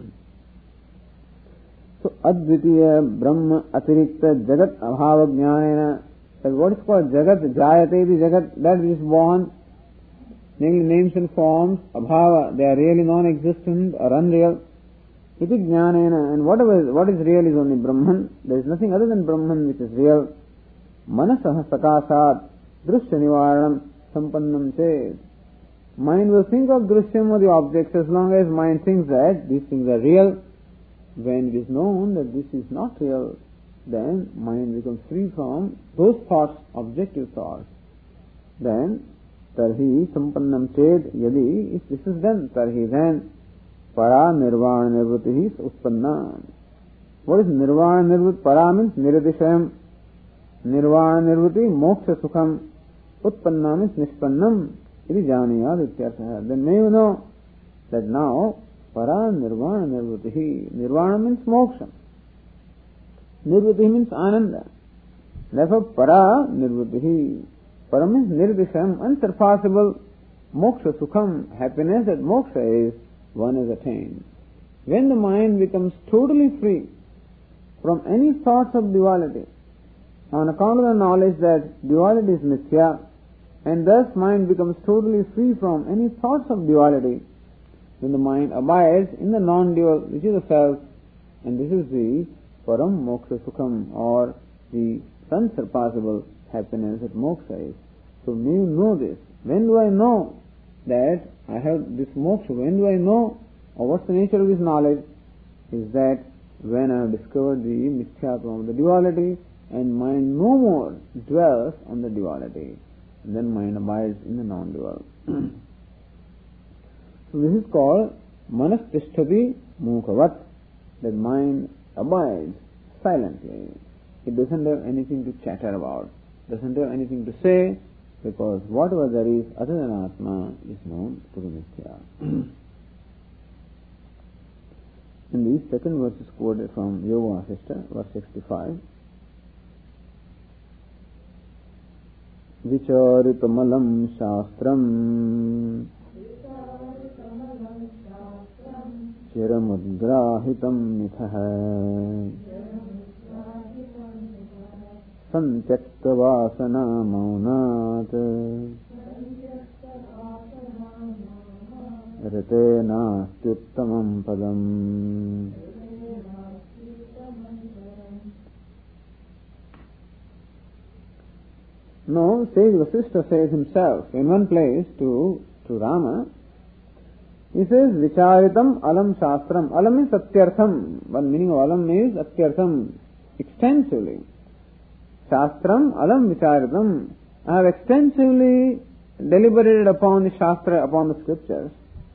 So, Advitiya Brahma Atirikta Jagat Abhava Jnanena. That what is called Jagat, Jayate the Jagat, that which is born, namely names and forms, Abhava, they are really non-existent or unreal. Iti Jnanena, and whatever, what is real is only Brahman. There is nothing other than Brahman which is real. Manasah sakasat drishya nivaranam sampannam chet. Mind will think of drishyam or the objects as long as mind thinks that these things are real. When it is known that this is not real, then mind becomes free from those thoughts, objective thoughts. Then, tarhi sampannam chet, yadi, if this is done, tarhi then, para nirvana nirvatihi utpanna. What is nirvana nirvati? Para means niradishayam. Nirvana nirvati, moksha sukham. Utpanna means nishpannam. Iti janiyad ityartha. Then may you know that now, para nirvana nirvatihi. Nirvana means moksha. Nirvatihi means ananda. Therefore, para nirvatihi. Para means nirdisham, unsurpassable. Moksha sukham, happiness that moksha is, one is attained. When the mind becomes totally free from any thoughts of duality, on account of the knowledge that duality is mithya, and thus mind becomes totally free from any thoughts of duality, when the mind abides in the non-dual, which is the self, and this is the param moksha sukham, or the unsurpassable happiness that moksha is. So may you know this. When do I know that I have this moksha? When do I know, or what's the nature of this knowledge? Is that when I have discovered the mithyatma of the duality, and mind no more dwells on the duality, and then mind abides in the non-dual. So this is called manastisthati mukhavat, that mind abides silently. It doesn't have anything to chatter about, doesn't have anything to say, because whatever there is other than Atma is known to be mithya. In the second verse is quoted from Yoga Vasishtha, verse sixty-five. Vicharipamalam shastram chiramudgrahitam mithaha santyakta vasana maunat rite nastyuttamam padam. No, sage Vasishtha says himself in one place to, to Rama, he says, Vicharitam alam shastram. Alam means atyartham. One meaning of alam is atyartham, extensively. Shastram alam vicharitam. I have extensively deliberated upon the shastra, upon the scriptures.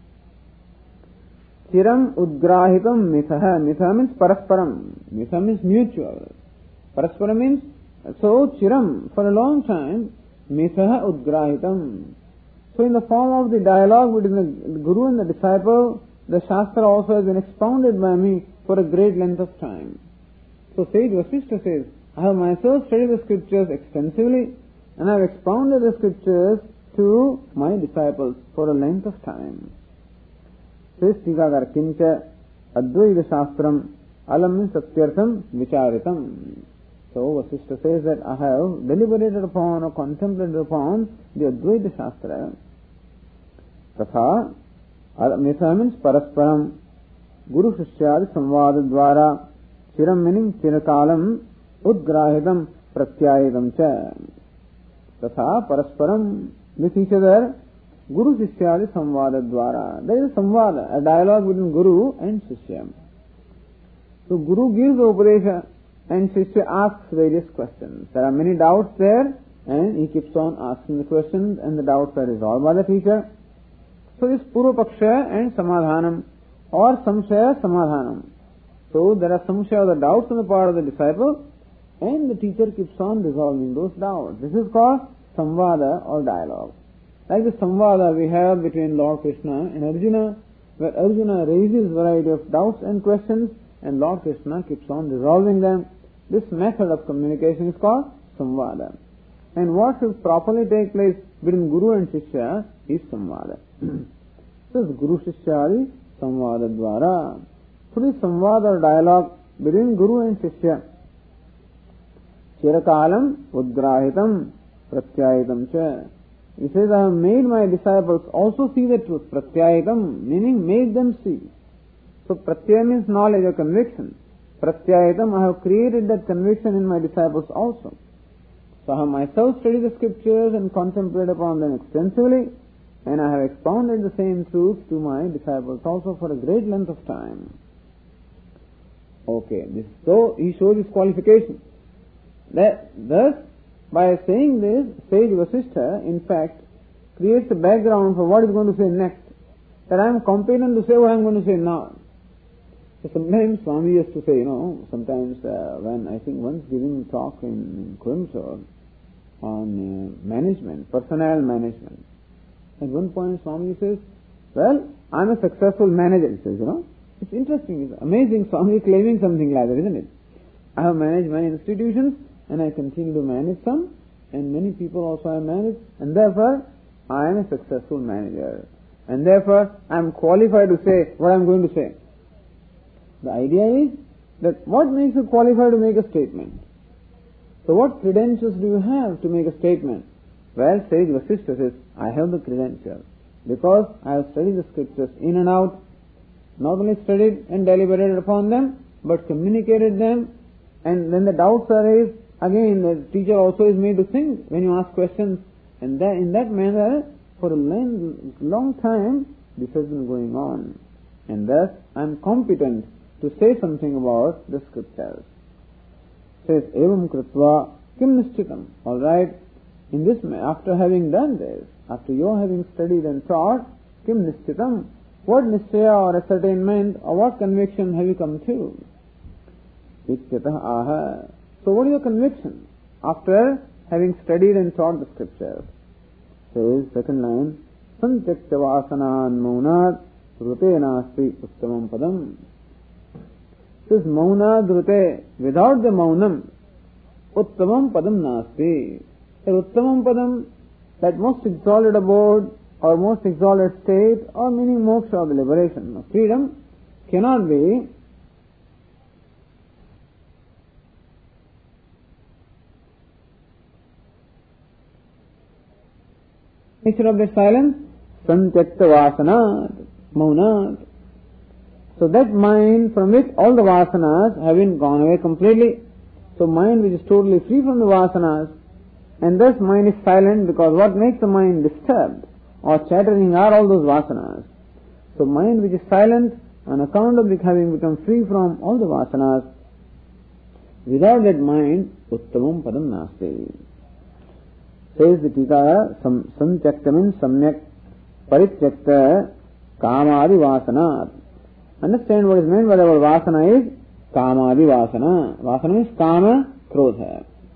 Chiram udgrahitam mithaha. Mitha means parasparam. Mitha means mutual. Parasparam means, so chiram, for a long time, Mesaha Udgrahitam. So in the form of the dialogue between the Guru and the disciple, the Shastra also has been expounded by me for a great length of time. So sage Vasishtha says, I have myself studied the scriptures extensively and I have expounded the scriptures to my disciples for a length of time. Says Tikakara, Kincha Advaita Shastram Alam Satyartham Vicharitam. So Vasishtha says that I have deliberated upon or contemplated upon the Advaita Shastra. Tatha Mesa means Parasparam Guru Shishyadi Samvada Dwara Chiram meaning Chirakalam Udgrahitam Pratyayidam Cha. Tatha Parasparam with each other Guru Shishyadi Samvada Dwara. There is a Samvada, a dialogue between Guru and Shishya. So Guru gives the Upadesha and Shishya asks various questions. There are many doubts there and he keeps on asking the questions and the doubts are resolved by the teacher. So this Purva Paksha and Samadhanam or Samshaya Samadhanam. So there are Samshaya, the doubts on the part of the disciple and the teacher keeps on resolving those doubts. This is called Samvada or dialogue. Like the Samvada we have between Lord Krishna and Arjuna, where Arjuna raises variety of doubts and questions and Lord Krishna keeps on resolving them. This method of communication is called Samvada. And what should properly take place between Guru and Shishya is Samvada. This is Guru Shishyadi Samvada Dwara. So this Samvada or dialogue between Guru and Shishya. Chirakalam Udgrahitam Pratyayitam Cha. He says, I have made my disciples also see the truth. Pratyayitam meaning make them see. So pratyaya means knowledge or conviction. Pratyayitam, I have created that conviction in my disciples also. So I have myself studied the scriptures and contemplated upon them extensively, and I have expounded the same truth to my disciples also for a great length of time. Okay, this, so he shows his qualification. That, thus, by saying this, sage Vasishtha, in fact, creates a background for what he's going to say next. That I am competent to say what I am going to say now. So sometimes Swami used to say, you know, sometimes uh, when I think once giving a talk in, in Coimbatore on uh, management, personnel management. At one point Swami says, well, I'm a successful manager, he says, you know. It's interesting, it's amazing Swami claiming something like that, isn't it? I have managed many institutions and I continue to manage some and many people also I manage and therefore I am a successful manager. And therefore I am qualified to say what I am going to say. The idea is that what makes you qualified to make a statement? So what credentials do you have to make a statement? Well, sage Vasishtha says, I have the credentials because I have studied the scriptures in and out, not only studied and deliberated upon them, but communicated them, and when the doubts are raised, again the teacher also is made to think when you ask questions, and that in that manner, for a long, long time, this has been going on, and thus I am competent to say something about the scriptures. Says, Evam Kritva Kim Nishchitam. Alright, in this, after having done this, after you having studied and taught, Kim Nishchitam, what Nishchaya or ascertainment or what conviction have you come to? Ityatah aha. So what is your conviction after having studied and taught the scriptures? Says, second line, Santyakta vasanan maunat rute nasti uttamam padam. Says mauna drute, without the maunam, uttamam padam nasti. The uttamam padam, that most exalted abode or most exalted state or meaning moksha or the liberation of freedom cannot be nature of the silence, santyakta vasanat, maunat. So that mind from which all the vasanas have been gone away completely. So mind which is totally free from the vasanas, and thus mind is silent because what makes the mind disturbed or chattering are all those vasanas. So mind which is silent on account of having become free from all the vasanas, without that mind, uttamam padam nasti. Says the Tikaya, santyakta means samyak parityakta kamadi vasanat. Understand what is meant by the word vasana is kamadi vasana. Vasana means kama, krodha.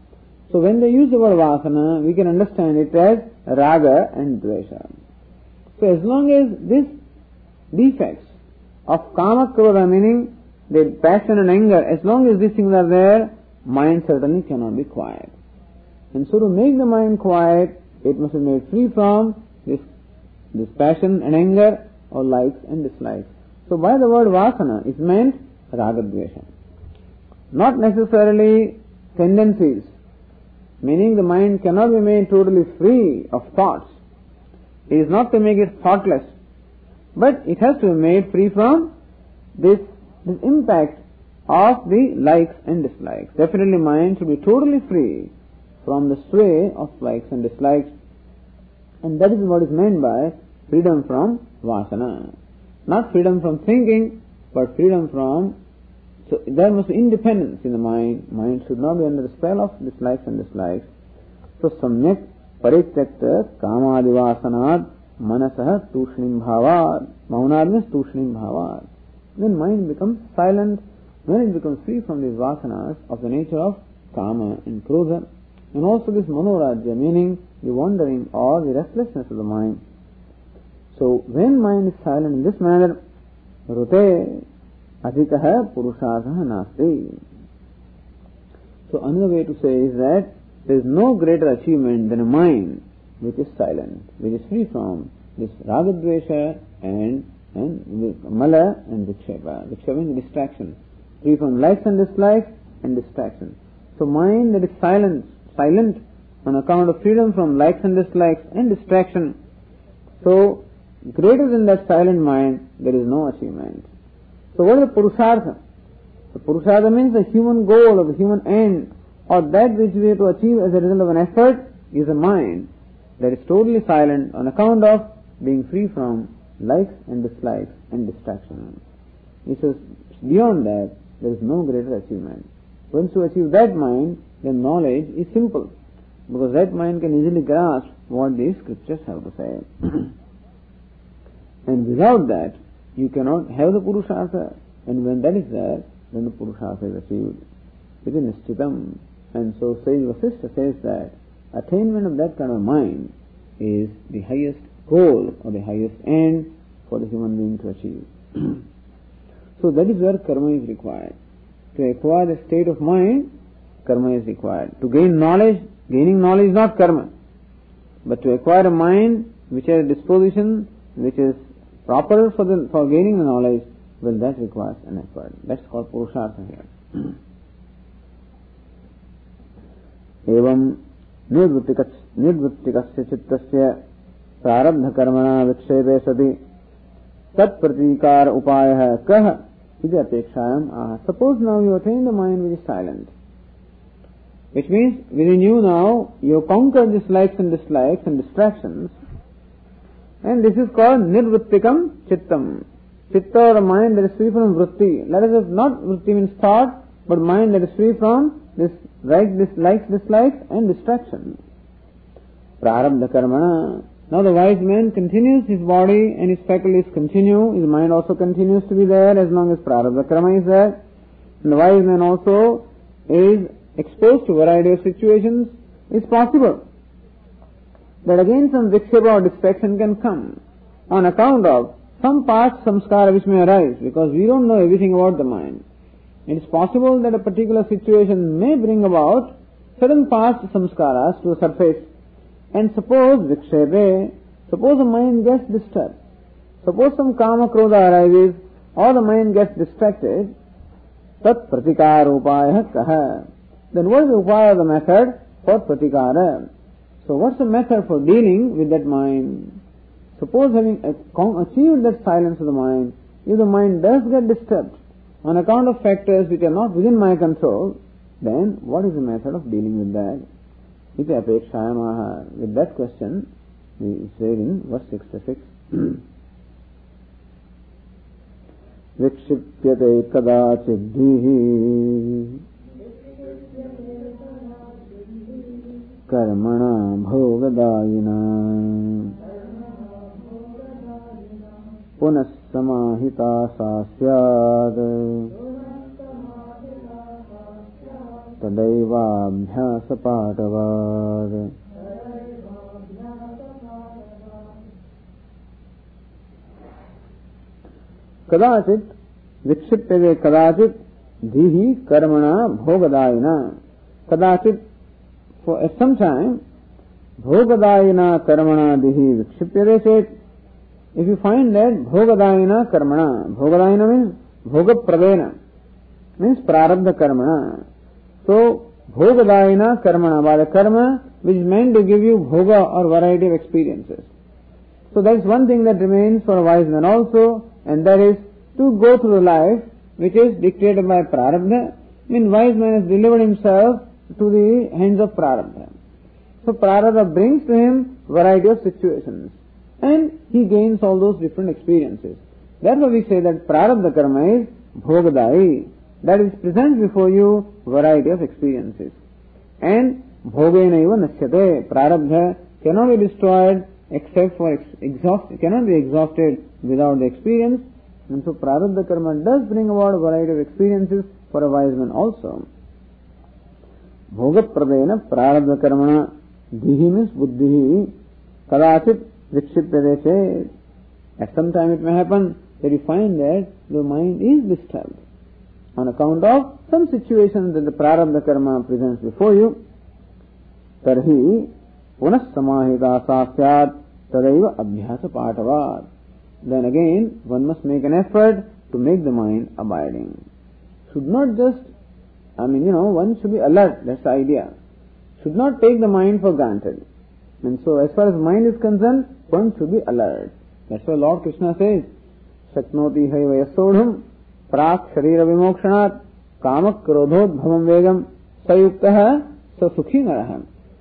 So when they use the word vasana, we can understand it as raga and dvesha. So as long as these defects of kama krodha, meaning the passion and anger, as long as these things are there, mind certainly cannot be quiet. And so to make the mind quiet, it must be made free from this, this passion and anger or likes and dislikes. So by the word vasana is meant raga dvesha. Not necessarily tendencies, meaning the mind cannot be made totally free of thoughts. It is not to make it thoughtless, but it has to be made free from this, this impact of the likes and dislikes. Definitely mind should be totally free from the sway of likes and dislikes, and that is what is meant by freedom from vasana. Not freedom from thinking, but freedom from, so there must be independence in the mind. Mind should not be under the spell of dislikes and dislikes. So samyak parityakta kamadi vasanad manasah tushnim bhavad. Maunad means tushnim bhavad. Then mind becomes silent when it becomes free from these vasanas of the nature of kama and krodha, and also this manorajya, meaning the wandering or the restlessness of the mind. So when mind is silent in this manner, rute adhikaha purushartha nasti. So another way to say is that there is no greater achievement than a mind which is silent, which is free from this ragadvesha and and mala and vikshepa. Vikshepa means distraction, free from likes and dislikes and distraction. So mind that is silent, silent on account of freedom from likes and dislikes and distraction. So greater than that silent mind, there is no achievement. So what is the purushartha? The purushartha means the human goal or the human end, or that which we have to achieve as a result of an effort, is a mind that is totally silent on account of being free from likes and dislikes and distraction. It says beyond that, there is no greater achievement. Once you achieve that mind, then knowledge is simple, because that mind can easily grasp what these scriptures have to say. And without that, you cannot have the purushartha. And when that is there, then the purushartha is achieved. It is nishchitam. And so sage Vasishtha says that attainment of that kind of mind is the highest goal or the highest end for the human being to achieve. So that is where karma is required. To acquire the state of mind, karma is required. To gain knowledge, gaining knowledge is not karma. But to acquire a mind which has a disposition which is proper for the for gaining the knowledge, well, that requires an effort. That's called purushartha here. Evam nirvrittikasya chittasya prarabdha karmana vikshepe sati tat pratikar upayah kah iti apekshayam aha. Suppose now you attain the mind which is silent, which means within you now you conquer dislikes and dislikes and distractions, and this is called nirvrittikam chittam. Chitta, or a mind that is free from vritti. Let us have not vritti means thought, but mind that is free from this right, dislikes, dislikes and distraction. Prarabdha karmana. Now the wise man continues, his body and his faculties continue, his mind also continues to be there as long as prarabdha karma is there. And the wise man also is exposed to a variety of situations. It's possible that again some vikshepa or distraction can come on account of some past samskara which may arise, because we don't know everything about the mind. It is possible that a particular situation may bring about certain past samskaras to the surface. And suppose vikshepe, suppose the mind gets disturbed, suppose some kama krodha arises, or the mind gets distracted, tat pratikara upayah kaha. Then what is the upaya, the method for pratikara? So what's the method for dealing with that mind? Suppose having achieved that silence of the mind, if the mind does get disturbed on account of factors which are not within my control, then what is the method of dealing with that? Iti apekshayamaha. With that question, we say in verse sixty-six. Vikshipyate kadachidhihi karmana bhogadayina punas samahita sasyad तदैवाभ्यासपाठवात्. कदाचित विक्षिप्यते कदाचित धीहि कर्मणा भोगदायिना. Kadačit, for at some time, bhogadayina karmana dihi vikshipyate chet. If you find that bhogadayina karmana, bhogadayina means bhogapradena, means prarabdha karmana. So, bhogadayina karmana, by the karma which is meant to give you bhoga or variety of experiences. So that is one thing that remains for a wise man also, and that is to go through the life which is dictated by prarabdha. I mean, wise man has delivered himself to the hands of prarabdha. So prarabdha brings to him variety of situations, and he gains all those different experiences. Therefore we say that prarabdha karma is bhogadayi, that is presents before you variety of experiences. And bhogena eva nasyate, prarabdha cannot be destroyed except for ex- exhaust, cannot be exhausted without the experience. And so prarabdha karma does bring about a variety of experiences for a wise man also. Bhogapradena prarabdha karmana dihi means buddhihi kadachit vikshipyate chet. At some time it may happen that you find that the mind is disturbed on account of some situation that the prarabdha karma presents before you. Tarhi punas samahita sasyat tadaiva abhyasa patavad. Then again one must make an effort to make the mind abiding. Should not just, I mean, you know, one should be alert, that's the idea. Should not take the mind for granted. And so as far as mind is concerned, one should be alert. That's why Lord Krishna says, Shaknoti hai vayasodham prak sharira vimokshanat kamak krodhod bhavam vegam sayuktaha sasukhi naraham.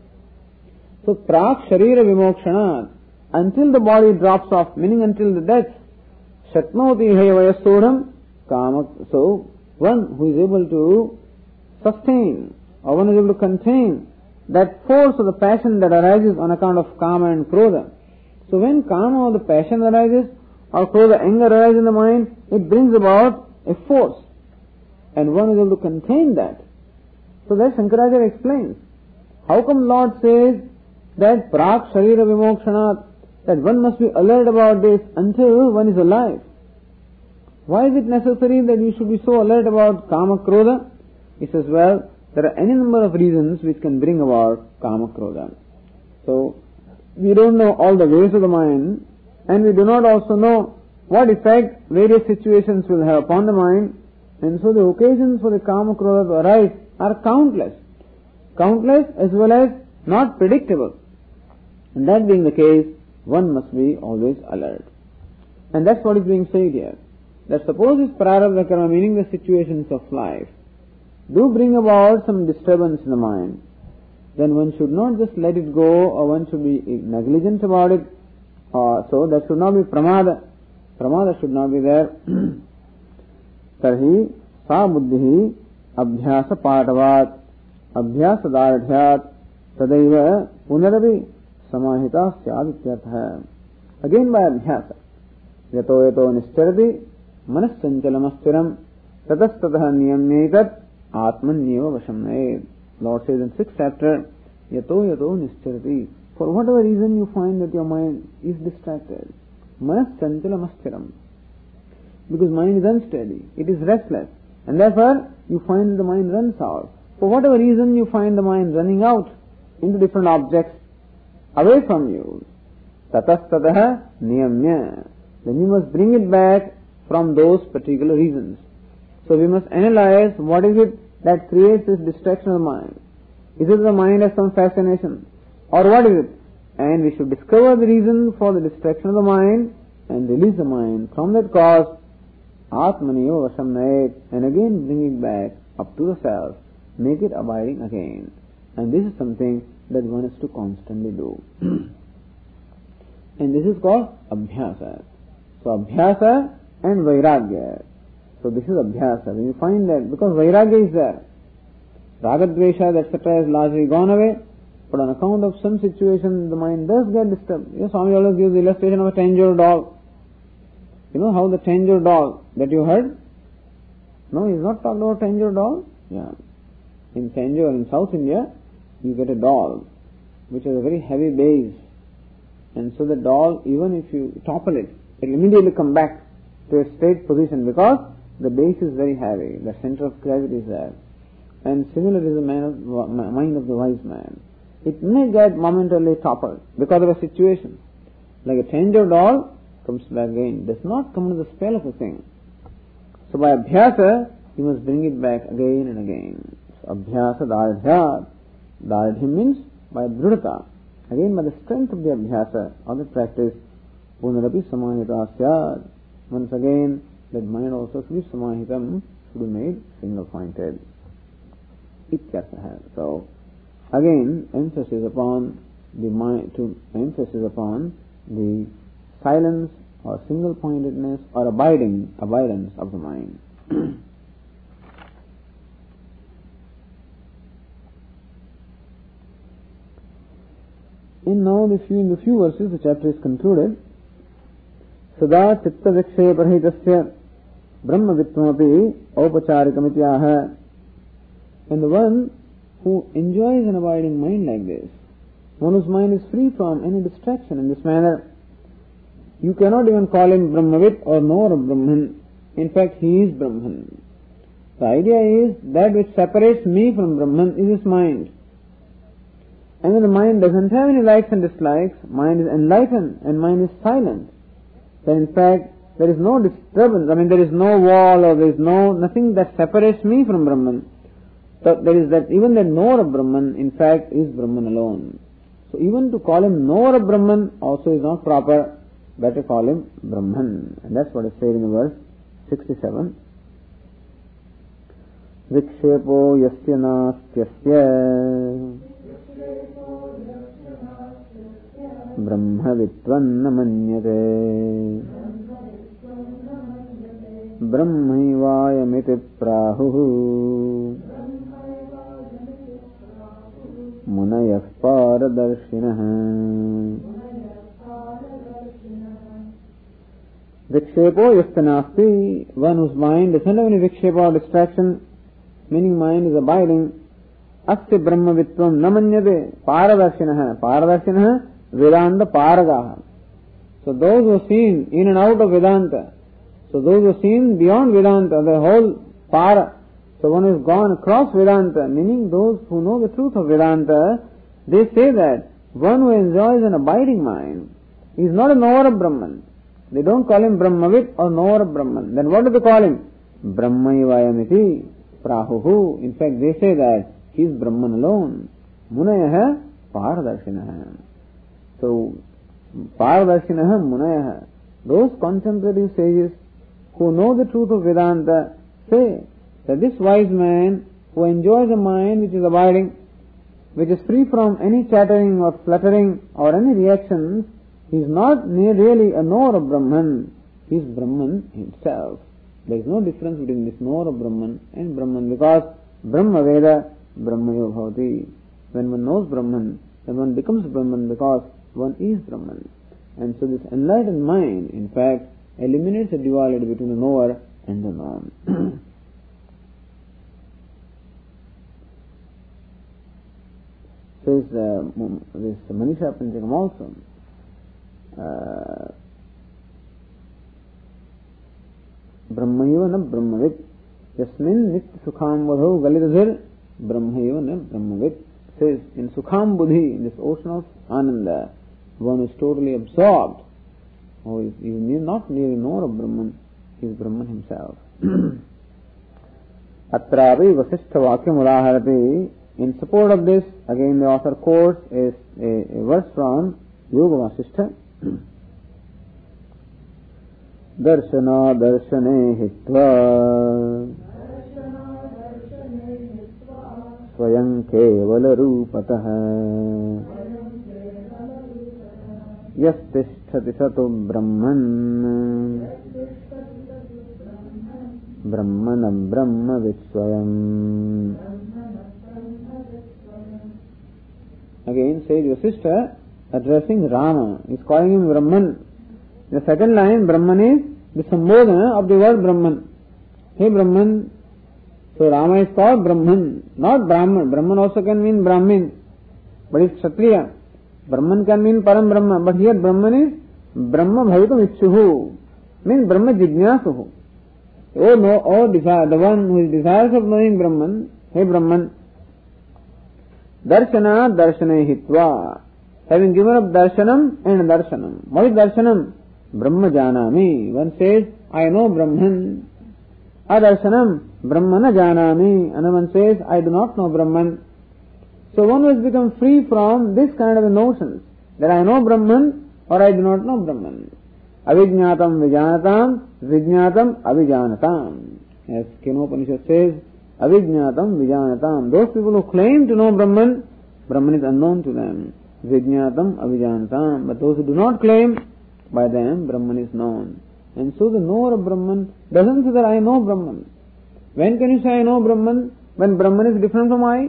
So prak sharira vimokshanat, until the body drops off, meaning until the death, Shaknoti hai vayasodham kamak, so one who is able to sustain, or one is able to contain that force of the passion that arises on account of kama and krodha. So when kama or the passion arises, or krodha, anger arises in the mind, it brings about a force, and one is able to contain that. So that Shankaracharya explains. How come Lord says that prak sharira vimokshanat, that one must be alert about this until one is alive? Why is it necessary that you should be so alert about kama krodha? He says, well, there are any number of reasons which can bring about kama krodha. So, we don't know all the ways of the mind, and we do not also know what effect various situations will have upon the mind, and so the occasions for the kama krodha to arise are countless. Countless as well as not predictable. And that being the case, one must be always alert. And that's what is being said here. That suppose this prarabdha karma, meaning the situations of life, do bring about some disturbance in the mind, then one should not just let it go, or one should be negligent about it. Uh, so that should not be pramada. Pramada should not be there. Tarhi sa buddhihi abhyasa patavat abhyasa daradhyat tadaiva punaravi samahita syad ityartha. Again by abhyasa. Yato yato nischarati manas sanchalamaschiram tatastataha niyamnekat atmanyeva vashamnayet. Lord says in sixth chapter, yato yato nischarati. For whatever reason you find that your mind is distracted, manas sanchalamaschiram, because mind is unsteady, it is restless, and therefore you find that the mind runs out. For whatever reason you find the mind running out into different objects away from you, tatastataha niyamya, then you must bring it back from those particular reasons. So we must analyze what is it that creates this distraction of the mind. Is it the mind has some fascination, or what is it? And we should discover the reason for the distraction of the mind and release the mind from that cause, atmaniyo vasamnayet, and again bring it back up to the self, make it abiding again. And this is something that one has to constantly do. And this is called abhyasa. So abhyasa and vairagya. So this is abhyasa. When you find that, because vairagya is there, ragadvesha, et cetera is largely gone away, but on account of some situation the mind does get disturbed. You know, Swami always gives the illustration of a ten-year-old doll. You know how the ten-year-old doll that you heard? No, he's not talking about ten-year-old doll. Yeah. in Tanjore in South India, you get a doll which has a very heavy base, and so the doll, even if you topple it, it will immediately come back to its straight position because the base is very heavy, the center of gravity is there. And similar is the man of, mind of the wise man. It may get momentarily toppled because of a situation. Like a Tanjore doll comes back again, does not come under the spell of a thing. So by abhyasa, you must bring it back again and again. So abhyasa daradhyat. Daradhyam means by dhrudata. Again by the strength of the abhyasa or the practice, punarapi samahita syat. Once again, that mind also should be samahitam, should be made single-pointed. Ityartha. So, again, emphasis upon the mind, to emphasis upon the silence or single-pointedness or abiding, abidance of the mind. In now the few in the few verses the chapter is concluded. Sada chitta viksheparhitasya brahmavittvamapi aupacharikamityah. And the one who enjoys an abiding mind like this, one whose mind is free from any distraction in this manner, you cannot even call him Brahmavit or knower of Brahman. In fact, he is Brahman. The idea is that which separates me from Brahman is his mind. And when the mind doesn't have any likes and dislikes, mind is enlightened and mind is silent, then in fact there is no disturbance, I mean there is no wall or there is no, nothing that separates me from Brahman. So there is that, even the knower of Brahman in fact is Brahman alone. So even to call him knower of Brahman also is not proper, better call him Brahman. And that's what is said in the verse sixty-seven. Vikshepo yasya nastyasya brahmavitvam manyate brahmaivayamiti prahuhu munayah paradarshinah. Vikshepo yasya nasti, one whose mind doesn't have any vikshepa or distraction, meaning mind is abiding. Asya brahmavitvam namanyate paradarshinah. Paradarshinah Vedanta Paragaha. So those who are seen in and out of Vedanta, so those who are seen beyond Vedanta, the whole Para, so one who has gone across Vedanta, meaning those who know the truth of Vedanta, they say that one who enjoys an abiding mind is not a knower of Brahman. They don't call him Brahmavit or knower of Brahman. Then what do they call him? Brahmaivayamiti prahuhu. In fact, they say that he is Brahman alone. Munayah paradarshinah. So, Paradarshinah Munayah, those contemplative sages who know the truth of Vedanta say that this wise man who enjoys a mind which is abiding, which is free from any chattering or fluttering or any reactions, he is not really a knower of Brahman, he is Brahman himself. There is no difference between this knower of Brahman and Brahman, because Brahma Veda, Brahmayo Bhavati. When one knows Brahman, then one becomes Brahman because one is Brahman. And so this enlightened mind, in fact, eliminates the duality between the knower and the known. Says uh, this Manisha Panchakam also. Brahmayeva na Brahmavit yasmin nitya sukham vadho galidadhir Brahmayeva na Brahmavit. Says in Sukham Buddhi, in this ocean of Ananda, one is totally absorbed, who is, is not merely knower of Brahman, he is Brahman himself. Atravi Vasishtha Vakyam Udaharati. In support of this, again the author quotes is a, a verse from Yoga Vasishtha. Darshana darshane hitva स्वयं केवल रूपतः यस्तिष्ठति सतो ब्रह्मन् ब्रह्मन ब्रह्मवित् स्वयं. Again says your sister addressing Rama, is calling him Brahman. The second line, Brahman is the sambodhana of the word Brahman. Hey Brahman, So Rama is called Brahman, not Brahman. Brahman also can mean Brahmin, but it's Kshatriya. Brahman can mean Param Brahma, but here Brahman is Brahma Bhavitam Ichchuhu, means Brahma Jignasuhu. Oh no, oh desire, the one who is desirous of knowing Brahman, hey Brahman, Darshana Darshane Hitva, having given up Darshanam and Darshanam. What is Darshanam? Brahma Janami. One says, I know Brahman. Adarshanam, Brahmana Janami. Another one says, I do not know Brahman. So one has become free from this kind of notions, that I know Brahman or I do not know Brahman. Avijñātam vijānatam, vijñātam avijānatam. As Kenopanishad says, Avijñātam vijānatam. Those people who claim to know Brahman, Brahman is unknown to them. Vijñātam avijānatam. But those who do not claim, by them Brahman is known. And so the knower of Brahman doesn't say that I know Brahman. When can you say I know Brahman? When Brahman is different from I?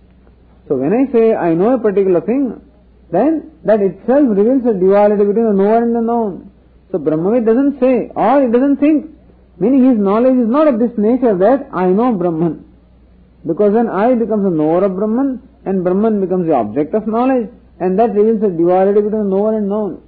So when I say I know a particular thing, then that itself reveals a duality between the knower and the known. So Brahmavid doesn't say, or it doesn't think, meaning his knowledge is not of this nature that I know Brahman. Because then I becomes a knower of Brahman and Brahman becomes the object of knowledge, and that reveals a duality between the knower and known.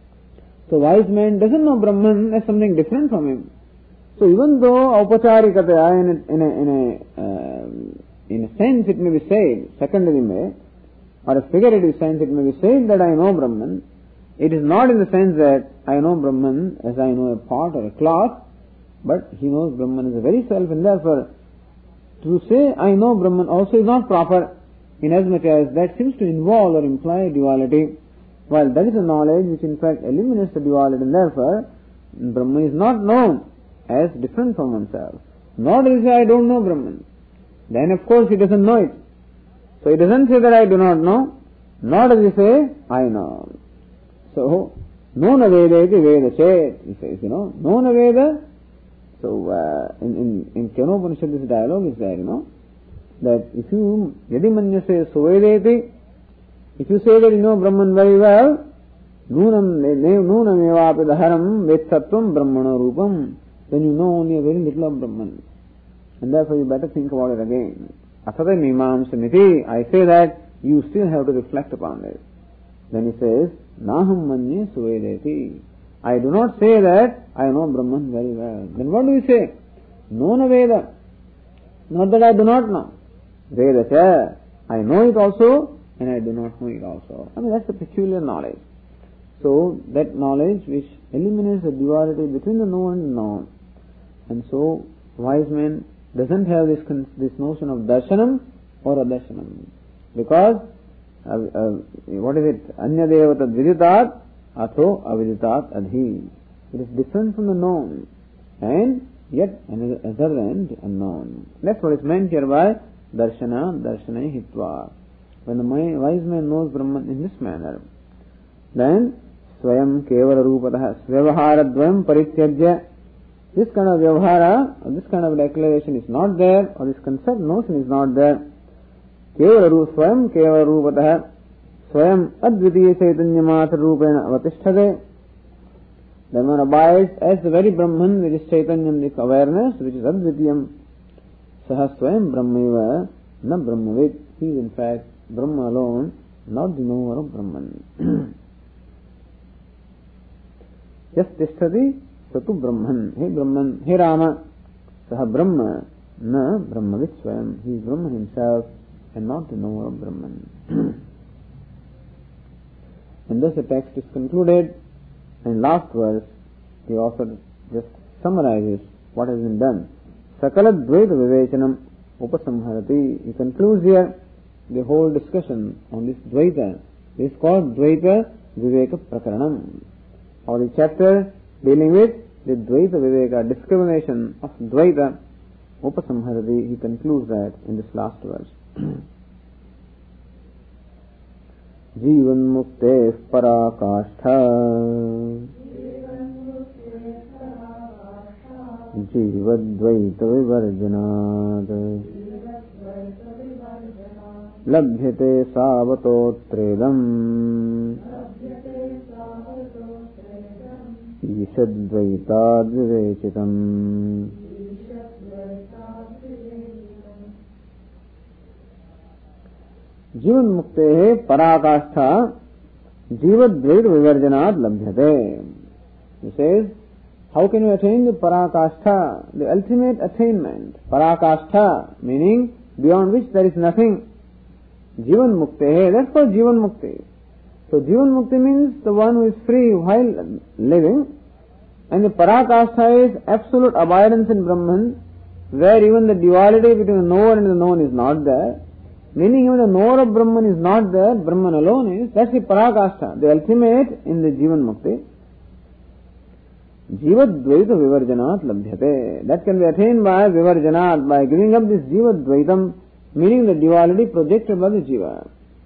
So wise man doesn't know Brahman as something different from him. So even though Aupacharikataya in a, in a, in a, uh, in a sense it may be said, secondary may, or a figurative sense it may be said that I know Brahman, it is not in the sense that I know Brahman as I know a pot or a cloth, but he knows Brahman as a very self, and therefore to say I know Brahman also is not proper, inasmuch as that seems to involve or imply duality, while that is a knowledge which in fact eliminates the duality, and therefore Brahman is not known as different from oneself. Nor does he say I don't know Brahman. Then of course he doesn't know it. So he doesn't say that I do not know, nor does he say I know. So, Nona Veda iti Veda chet, he says, you know, Nona Veda. So, uh, in, in, in Kenopanishad this dialogue is there, you know, that if you, Yadimanya says Suvedeti, if you say that you know Brahman very well, Nunam Nunam evapi daharam vetsattvam brahmana rupam, then you know only a very little of Brahman. And therefore you better think about it again. Asata mimamsa niti, I say that you still have to reflect upon it. Then he says, Naham manye suvedeti. I do not say that I know Brahman very well. Then what do we say? Nona Veda. Not that I do not know. Veda cha. I know it also and I do not know it also. I mean that's a peculiar knowledge. So that knowledge which eliminates the duality between the known and the known. And so wise man doesn't have this this notion of darshanam or adarshanam. Because uh, uh, what is it? Anya devata viditat atho aviditat adhi. It is different from the known and yet another other end unknown. That's what is meant here by darshana darshane hitva. When the wise man knows Brahman in this manner, then swayam kevala rupatah vyavahara dvayam parityajya. This kind of vyavahara, or this kind of declaration is not there, or this concept notion is not there. Kevala ru swayam kevala rupatah swayam advitiya chaitanya matra rupena avatisthate. Then one abides as the very Brahman, which is chaitanyam, this awareness, which is advitiyam. Saha swayam brahmaiva na brahmavid. He is in fact Brahma alone, not the knower of Brahman. Yes, tishtati satu Brahman. Hey Brahman, hey Rama, saha Brahma na brahmavid swayam. He is Brahman himself and not the knower of Brahman. And thus the text is concluded, and last verse the author just summarizes what has been done. Sakala dvaita vivechanam upasamharati. He concludes here the whole discussion on this dvaita. This is called dvaita viveka prakaranam, or the chapter dealing with the dvaita viveka, discrimination of dvaita upasamharati. He concludes that in this last verse. Jivan mukte parakashtha जीवद्वैत विवर्जनात् लभ्यते सावतोत्रेदम् ईशद्वैताद्विवेचितम्. जीवन मुक्ते पराकाष्ठा जीवद्वैत विवर्जनात् लभ्यते. He says, how can you attain the parakashtha, the ultimate attainment? Parakashtha, meaning beyond which there is nothing. Jivan mukte, that's called Jivan mukti. So Jivan mukti means the one who is free while living, and the parakashtha is absolute abidance in Brahman, where even the duality between the knower and the known is not there. Meaning even the knower of Brahman is not there, Brahman alone is. That's the parakashtha, the ultimate in the Jivan mukti. Jivadvaita vivarjanat labhyate. That can be attained by vivarjanat, by giving up this jivadvaitam, meaning the duality projected by the jiva.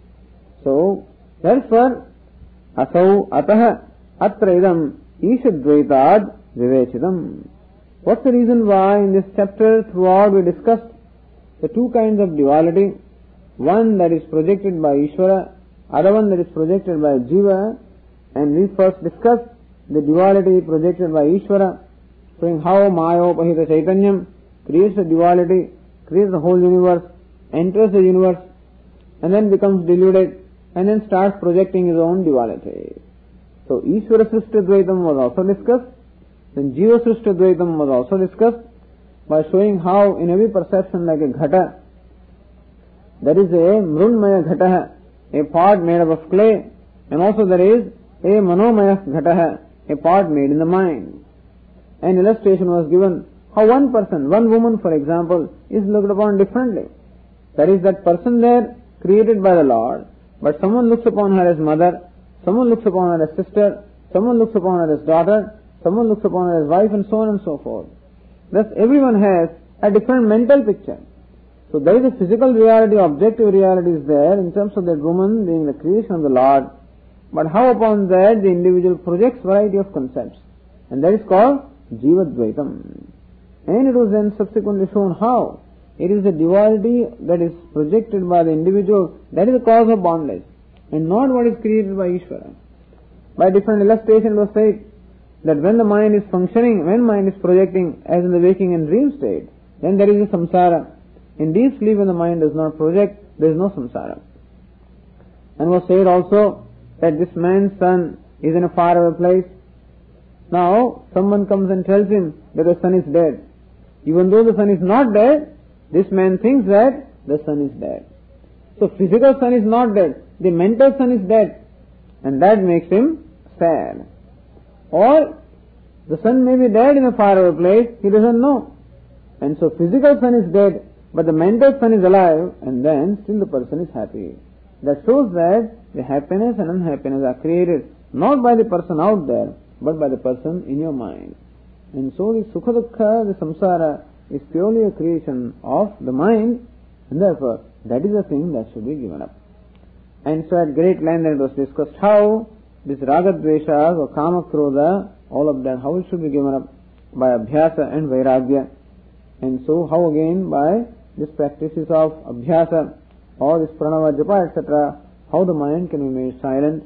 So, therefore, asau ataha atra idam ishadvaitad vivechitam. What's the reason why in this chapter throughout we discussed the two kinds of duality? One that is projected by Ishvara, other one that is projected by jiva, and we first discussed the duality projected by Ishvara, showing how Mayopahita Chaitanyam creates a duality, creates the whole universe, enters the universe, and then becomes deluded, and then starts projecting his own duality. So Ishvara Srishtadvaitam was also discussed, then Jiva Srishtadvaitam was also discussed, by showing how in every perception like a ghata, there is a mrunmaya ghata, a pot made up of clay, and also there is a manomaya ghata, a part made in the mind. An illustration was given how one person, one woman for example, is looked upon differently. There is that person there created by the Lord, but someone looks upon her as mother, someone looks upon her as sister, someone looks upon her as daughter, someone looks upon her as wife, and so on and so forth. Thus everyone has a different mental picture. So there is a physical reality, objective reality is there in terms of that woman being the creation of the Lord. But how upon that the individual projects variety of concepts, and that is called Jivadvaitam. And it was then subsequently shown how it is the duality that is projected by the individual that is the cause of bondage, and not what is created by Ishvara. By different illustration it was said that when the mind is functioning, when mind is projecting as in the waking and dream state, then there is a samsara. In deep sleep when the mind does not project, there is no samsara. And was said also that this man's son is in a faraway place. Now, someone comes and tells him that the son is dead. Even though the son is not dead, this man thinks that the son is dead. So, physical son is not dead. The mental son is dead. And that makes him sad. Or, the son may be dead in a faraway place, he doesn't know. And so, physical son is dead, but the mental son is alive, and then still the person is happy. That shows that the happiness and unhappiness are created not by the person out there, but by the person in your mind. And so the sukha dukkha, the samsara, is purely a creation of the mind, and therefore that is a thing that should be given up. And so at great length it was discussed how this raga dveshas or kama krodha, all of that, how it should be given up by abhyasa and vairagya. And so how again by this practices of abhyasa or this pranava japa, et cetera, how the mind can be made silent.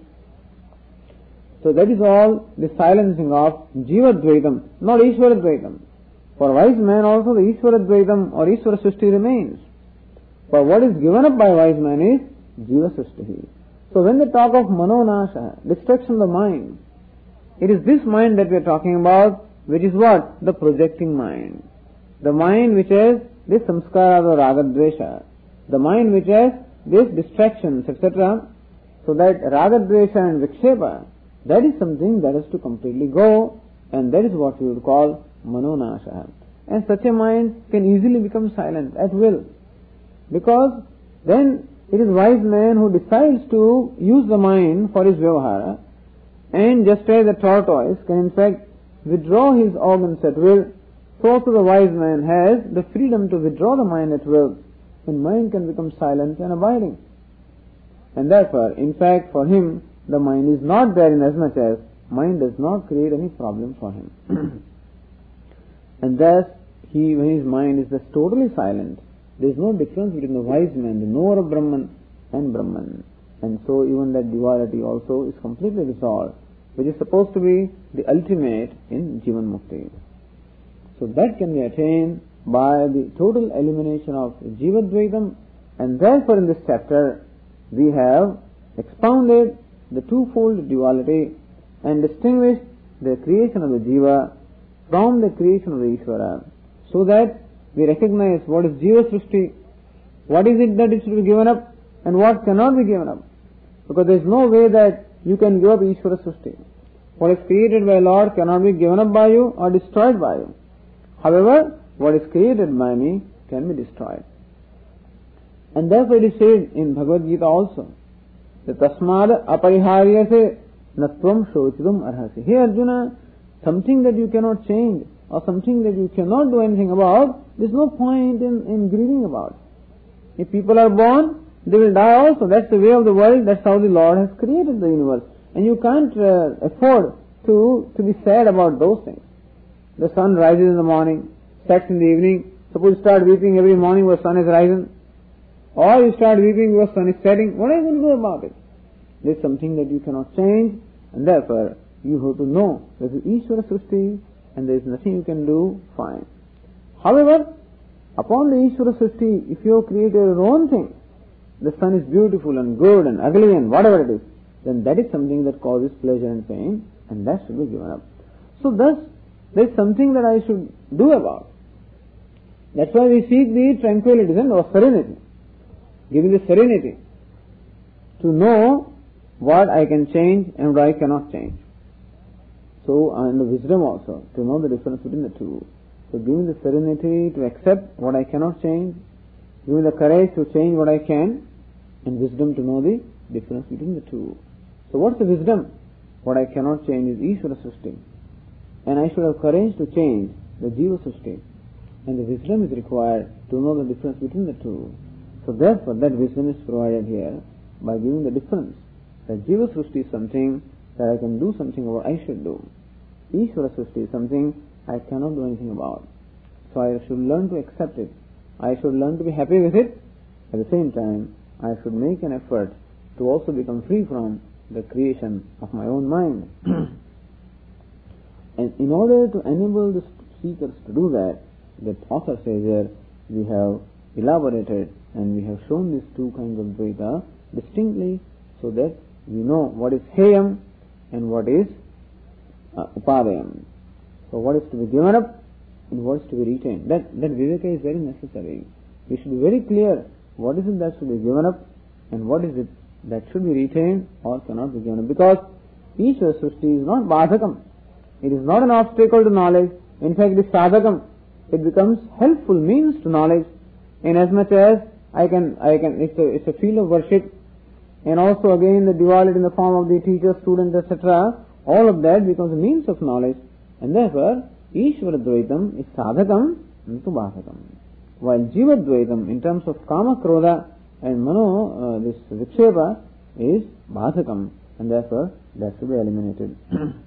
So that is all the silencing of Jivadvaitam, not Ishvaradvaitam. For wise man also the Ishvaradvaitam or Ishvara Srishti remains. But what is given up by wise man is Jiva Srishti. So when they talk of Manonasha, destruction of the mind, it is this mind that we are talking about, which is what? The projecting mind. The mind which has this samskara or ragadvesha. The mind which has these distractions, et cetera. So that ragadvesha and vikshepa, that is something that has to completely go, and that is what we would call manonasha. And such a mind can easily become silent at will, because then it is wise man who decides to use the mind for his vyavahara, and just as the tortoise can in fact withdraw his organs at will, so too the wise man has the freedom to withdraw the mind at will, and mind can become silent and abiding. And therefore, in fact, for him, the mind is not there in as much as mind does not create any problem for him. And thus, he, when his mind is just totally silent, there is no difference between the wise man, the knower of Brahman, and Brahman. And so even that duality also is completely resolved, which is supposed to be the ultimate in Jivan Mukti. So that can be attained by the total elimination of Jivadvaitam, and therefore in this chapter we have expounded the twofold duality and distinguished the creation of the Jiva from the creation of the Ishvara, so that we recognize what is Jiva Srishti, what is it that it should be given up, and what cannot be given up. Because there is no way that you can give up Ishvara Srishti. What is created by Lord cannot be given up by you or destroyed by you. However, what is created by me can be destroyed. And therefore it is said in Bhagavad Gita also, that Tasmad apariharyase natvam shochidum arhasi. Hey Arjuna, something that you cannot change or something that you cannot do anything about, there is no point in, in grieving about. If people are born, they will die also. That's the way of the world. That's how the Lord has created the universe. And you can't uh, afford to, to be sad about those things. The sun rises in the morning, sets in the evening. Suppose you start weeping every morning where the sun is rising. Or you start weeping where the sun is setting. What are you going to do about it? There is something that you cannot change. And therefore, you have to know that the Ishvara Srishti and there is nothing you can do, fine. However, upon the Ishvara Srishti, if you have created your own thing, the sun is beautiful and good and ugly and whatever it is, then that is something that causes pleasure and pain, and that should be given up. So thus, there is something that I should do about. That's why we seek the tranquility and or serenity, giving the serenity to know what I can change and what I cannot change. So, and the wisdom also, to know the difference between the two. So giving the serenity to accept what I cannot change, giving the courage to change what I can, and wisdom to know the difference between the two. So what's the wisdom? What I cannot change is Ishvara Srishti. And I should have courage to change the Jiva Srishti. And the wisdom is required to know the difference between the two. So therefore that wisdom is provided here by giving the difference. That Jiva Srishti is something that I can do something about, I should do. Ishvara Srishti is something I cannot do anything about. So I should learn to accept it. I should learn to be happy with it. At the same time, I should make an effort to also become free from the creation of my own mind. And in order to enable the seekers to do that, the author says here, we have elaborated and we have shown these two kinds of Dvaita distinctly so that we know what is Heyam and what is uh, Upadayam. So what is to be given up and what is to be retained. That, that Viveka is very necessary. We should be very clear what is it that should be given up and what is it that should be retained or cannot be given up. Because Ishvara Srishti is not Badhakam. It is not an obstacle to knowledge. In fact, it is Sadhakam. It becomes helpful means to knowledge, in as much as I can, I can, it's a, it's a field of worship, and also again the duality in the form of the teacher, student, et cetera. All of that becomes a means of knowledge, and therefore Ishvara Dvaitam is Sadhakam to Badhakam. While Jiva Dvaitam, in terms of Kama, Krodha and Mano, uh, this Vikshepa is Badhakam, and therefore that should be eliminated.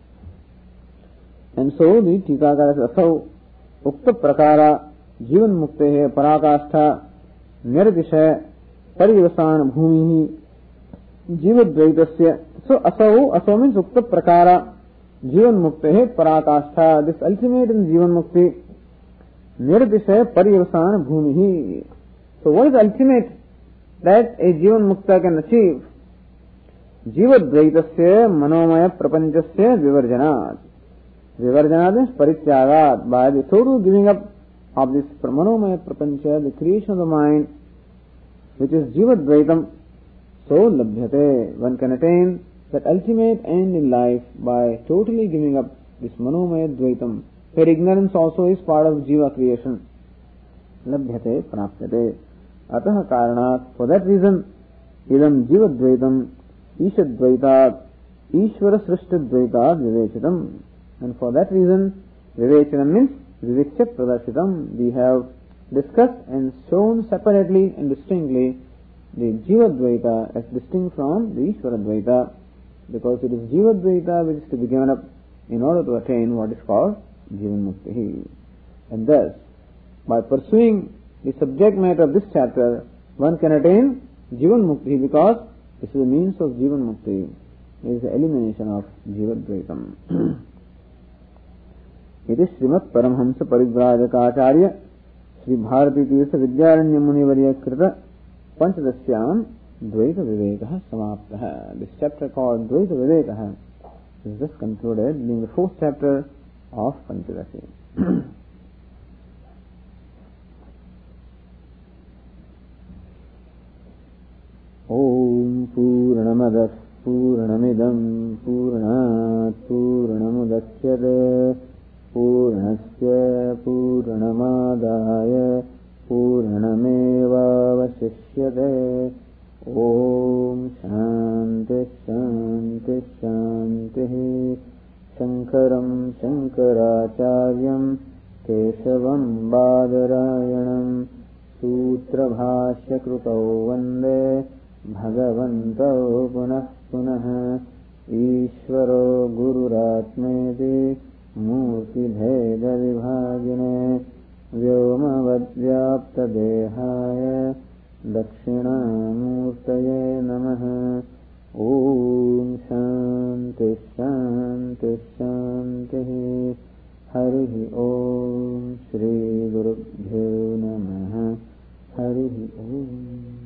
And so the Tikakara says, Asau Ukta Prakara Jivan Muktehe Parakastha Nirdisha Parivasan Bhumihi Jiva Dvaitasya. So Asau, Asau means Ukta Prakara Jivan Muktehe Parakastha. This ultimate in Jivan Mukti Nirdisha Parivasan Bhumihi. So what is ultimate that a Jivan Mukta can achieve? Jiva Dvaitasya Manomaya Prapanchasya Vivarjanat. Vivarjanat means Parityagat, by the total giving up of this Manomaya Prapancha, the creation of the mind, which is Jiva Dvaitam. So Labhyate, one can attain that ultimate end in life by totally giving up this Manomaya Dvaitam, where ignorance also is part of Jiva creation. Labhyate, Prapyate. Ataha Karanat, for that reason, Idam Jiva Dvaitam, Ishad Dvaitat, Ishvara Srishta Dvaitat Vivechitam. And for that reason, Vivechanam means Vivikcha Pradarsitam. We have discussed and shown separately and distinctly the Jiva Dvaita as distinct from the Ishvara Dvaita, because it is Jiva Dvaita which is to be given up in order to attain what is called Jivan Mukti. And thus, by pursuing the subject matter of this chapter, one can attain Jivan Mukti, because this is the means of Jivan Mukti. It is the elimination of Jiva Dvaitam. It is Srimad Paramhamsa Parivrajaka Sri Bharati Tirtha Vidyaranya Munivarya Krita Panchadasyam Dvaita Vivekah Samaptah. This chapter called Dvaita Vivekah is just concluded, being the fourth chapter of Panchalasi. Om Purnamadah Purnamidam Purnat Purnamudachyate Purnasya Purnamadaya Purnameva Vasishyate. Om Shanti Shanti Shanti. Shankaram Shankaracharyam Keshavam Badarayanam Sutra Bhashya Krutau Vande Bhagavantau Punah Punah. Ishvaro Gururatmeti Murti Bheda Vibhagine Vyomavadvyapta Dehaya Dakshinamurtaye Namaha. Om Shanti Shanti Shanti. Hari Om Shri Gurubhyo Namaha. Hari Om.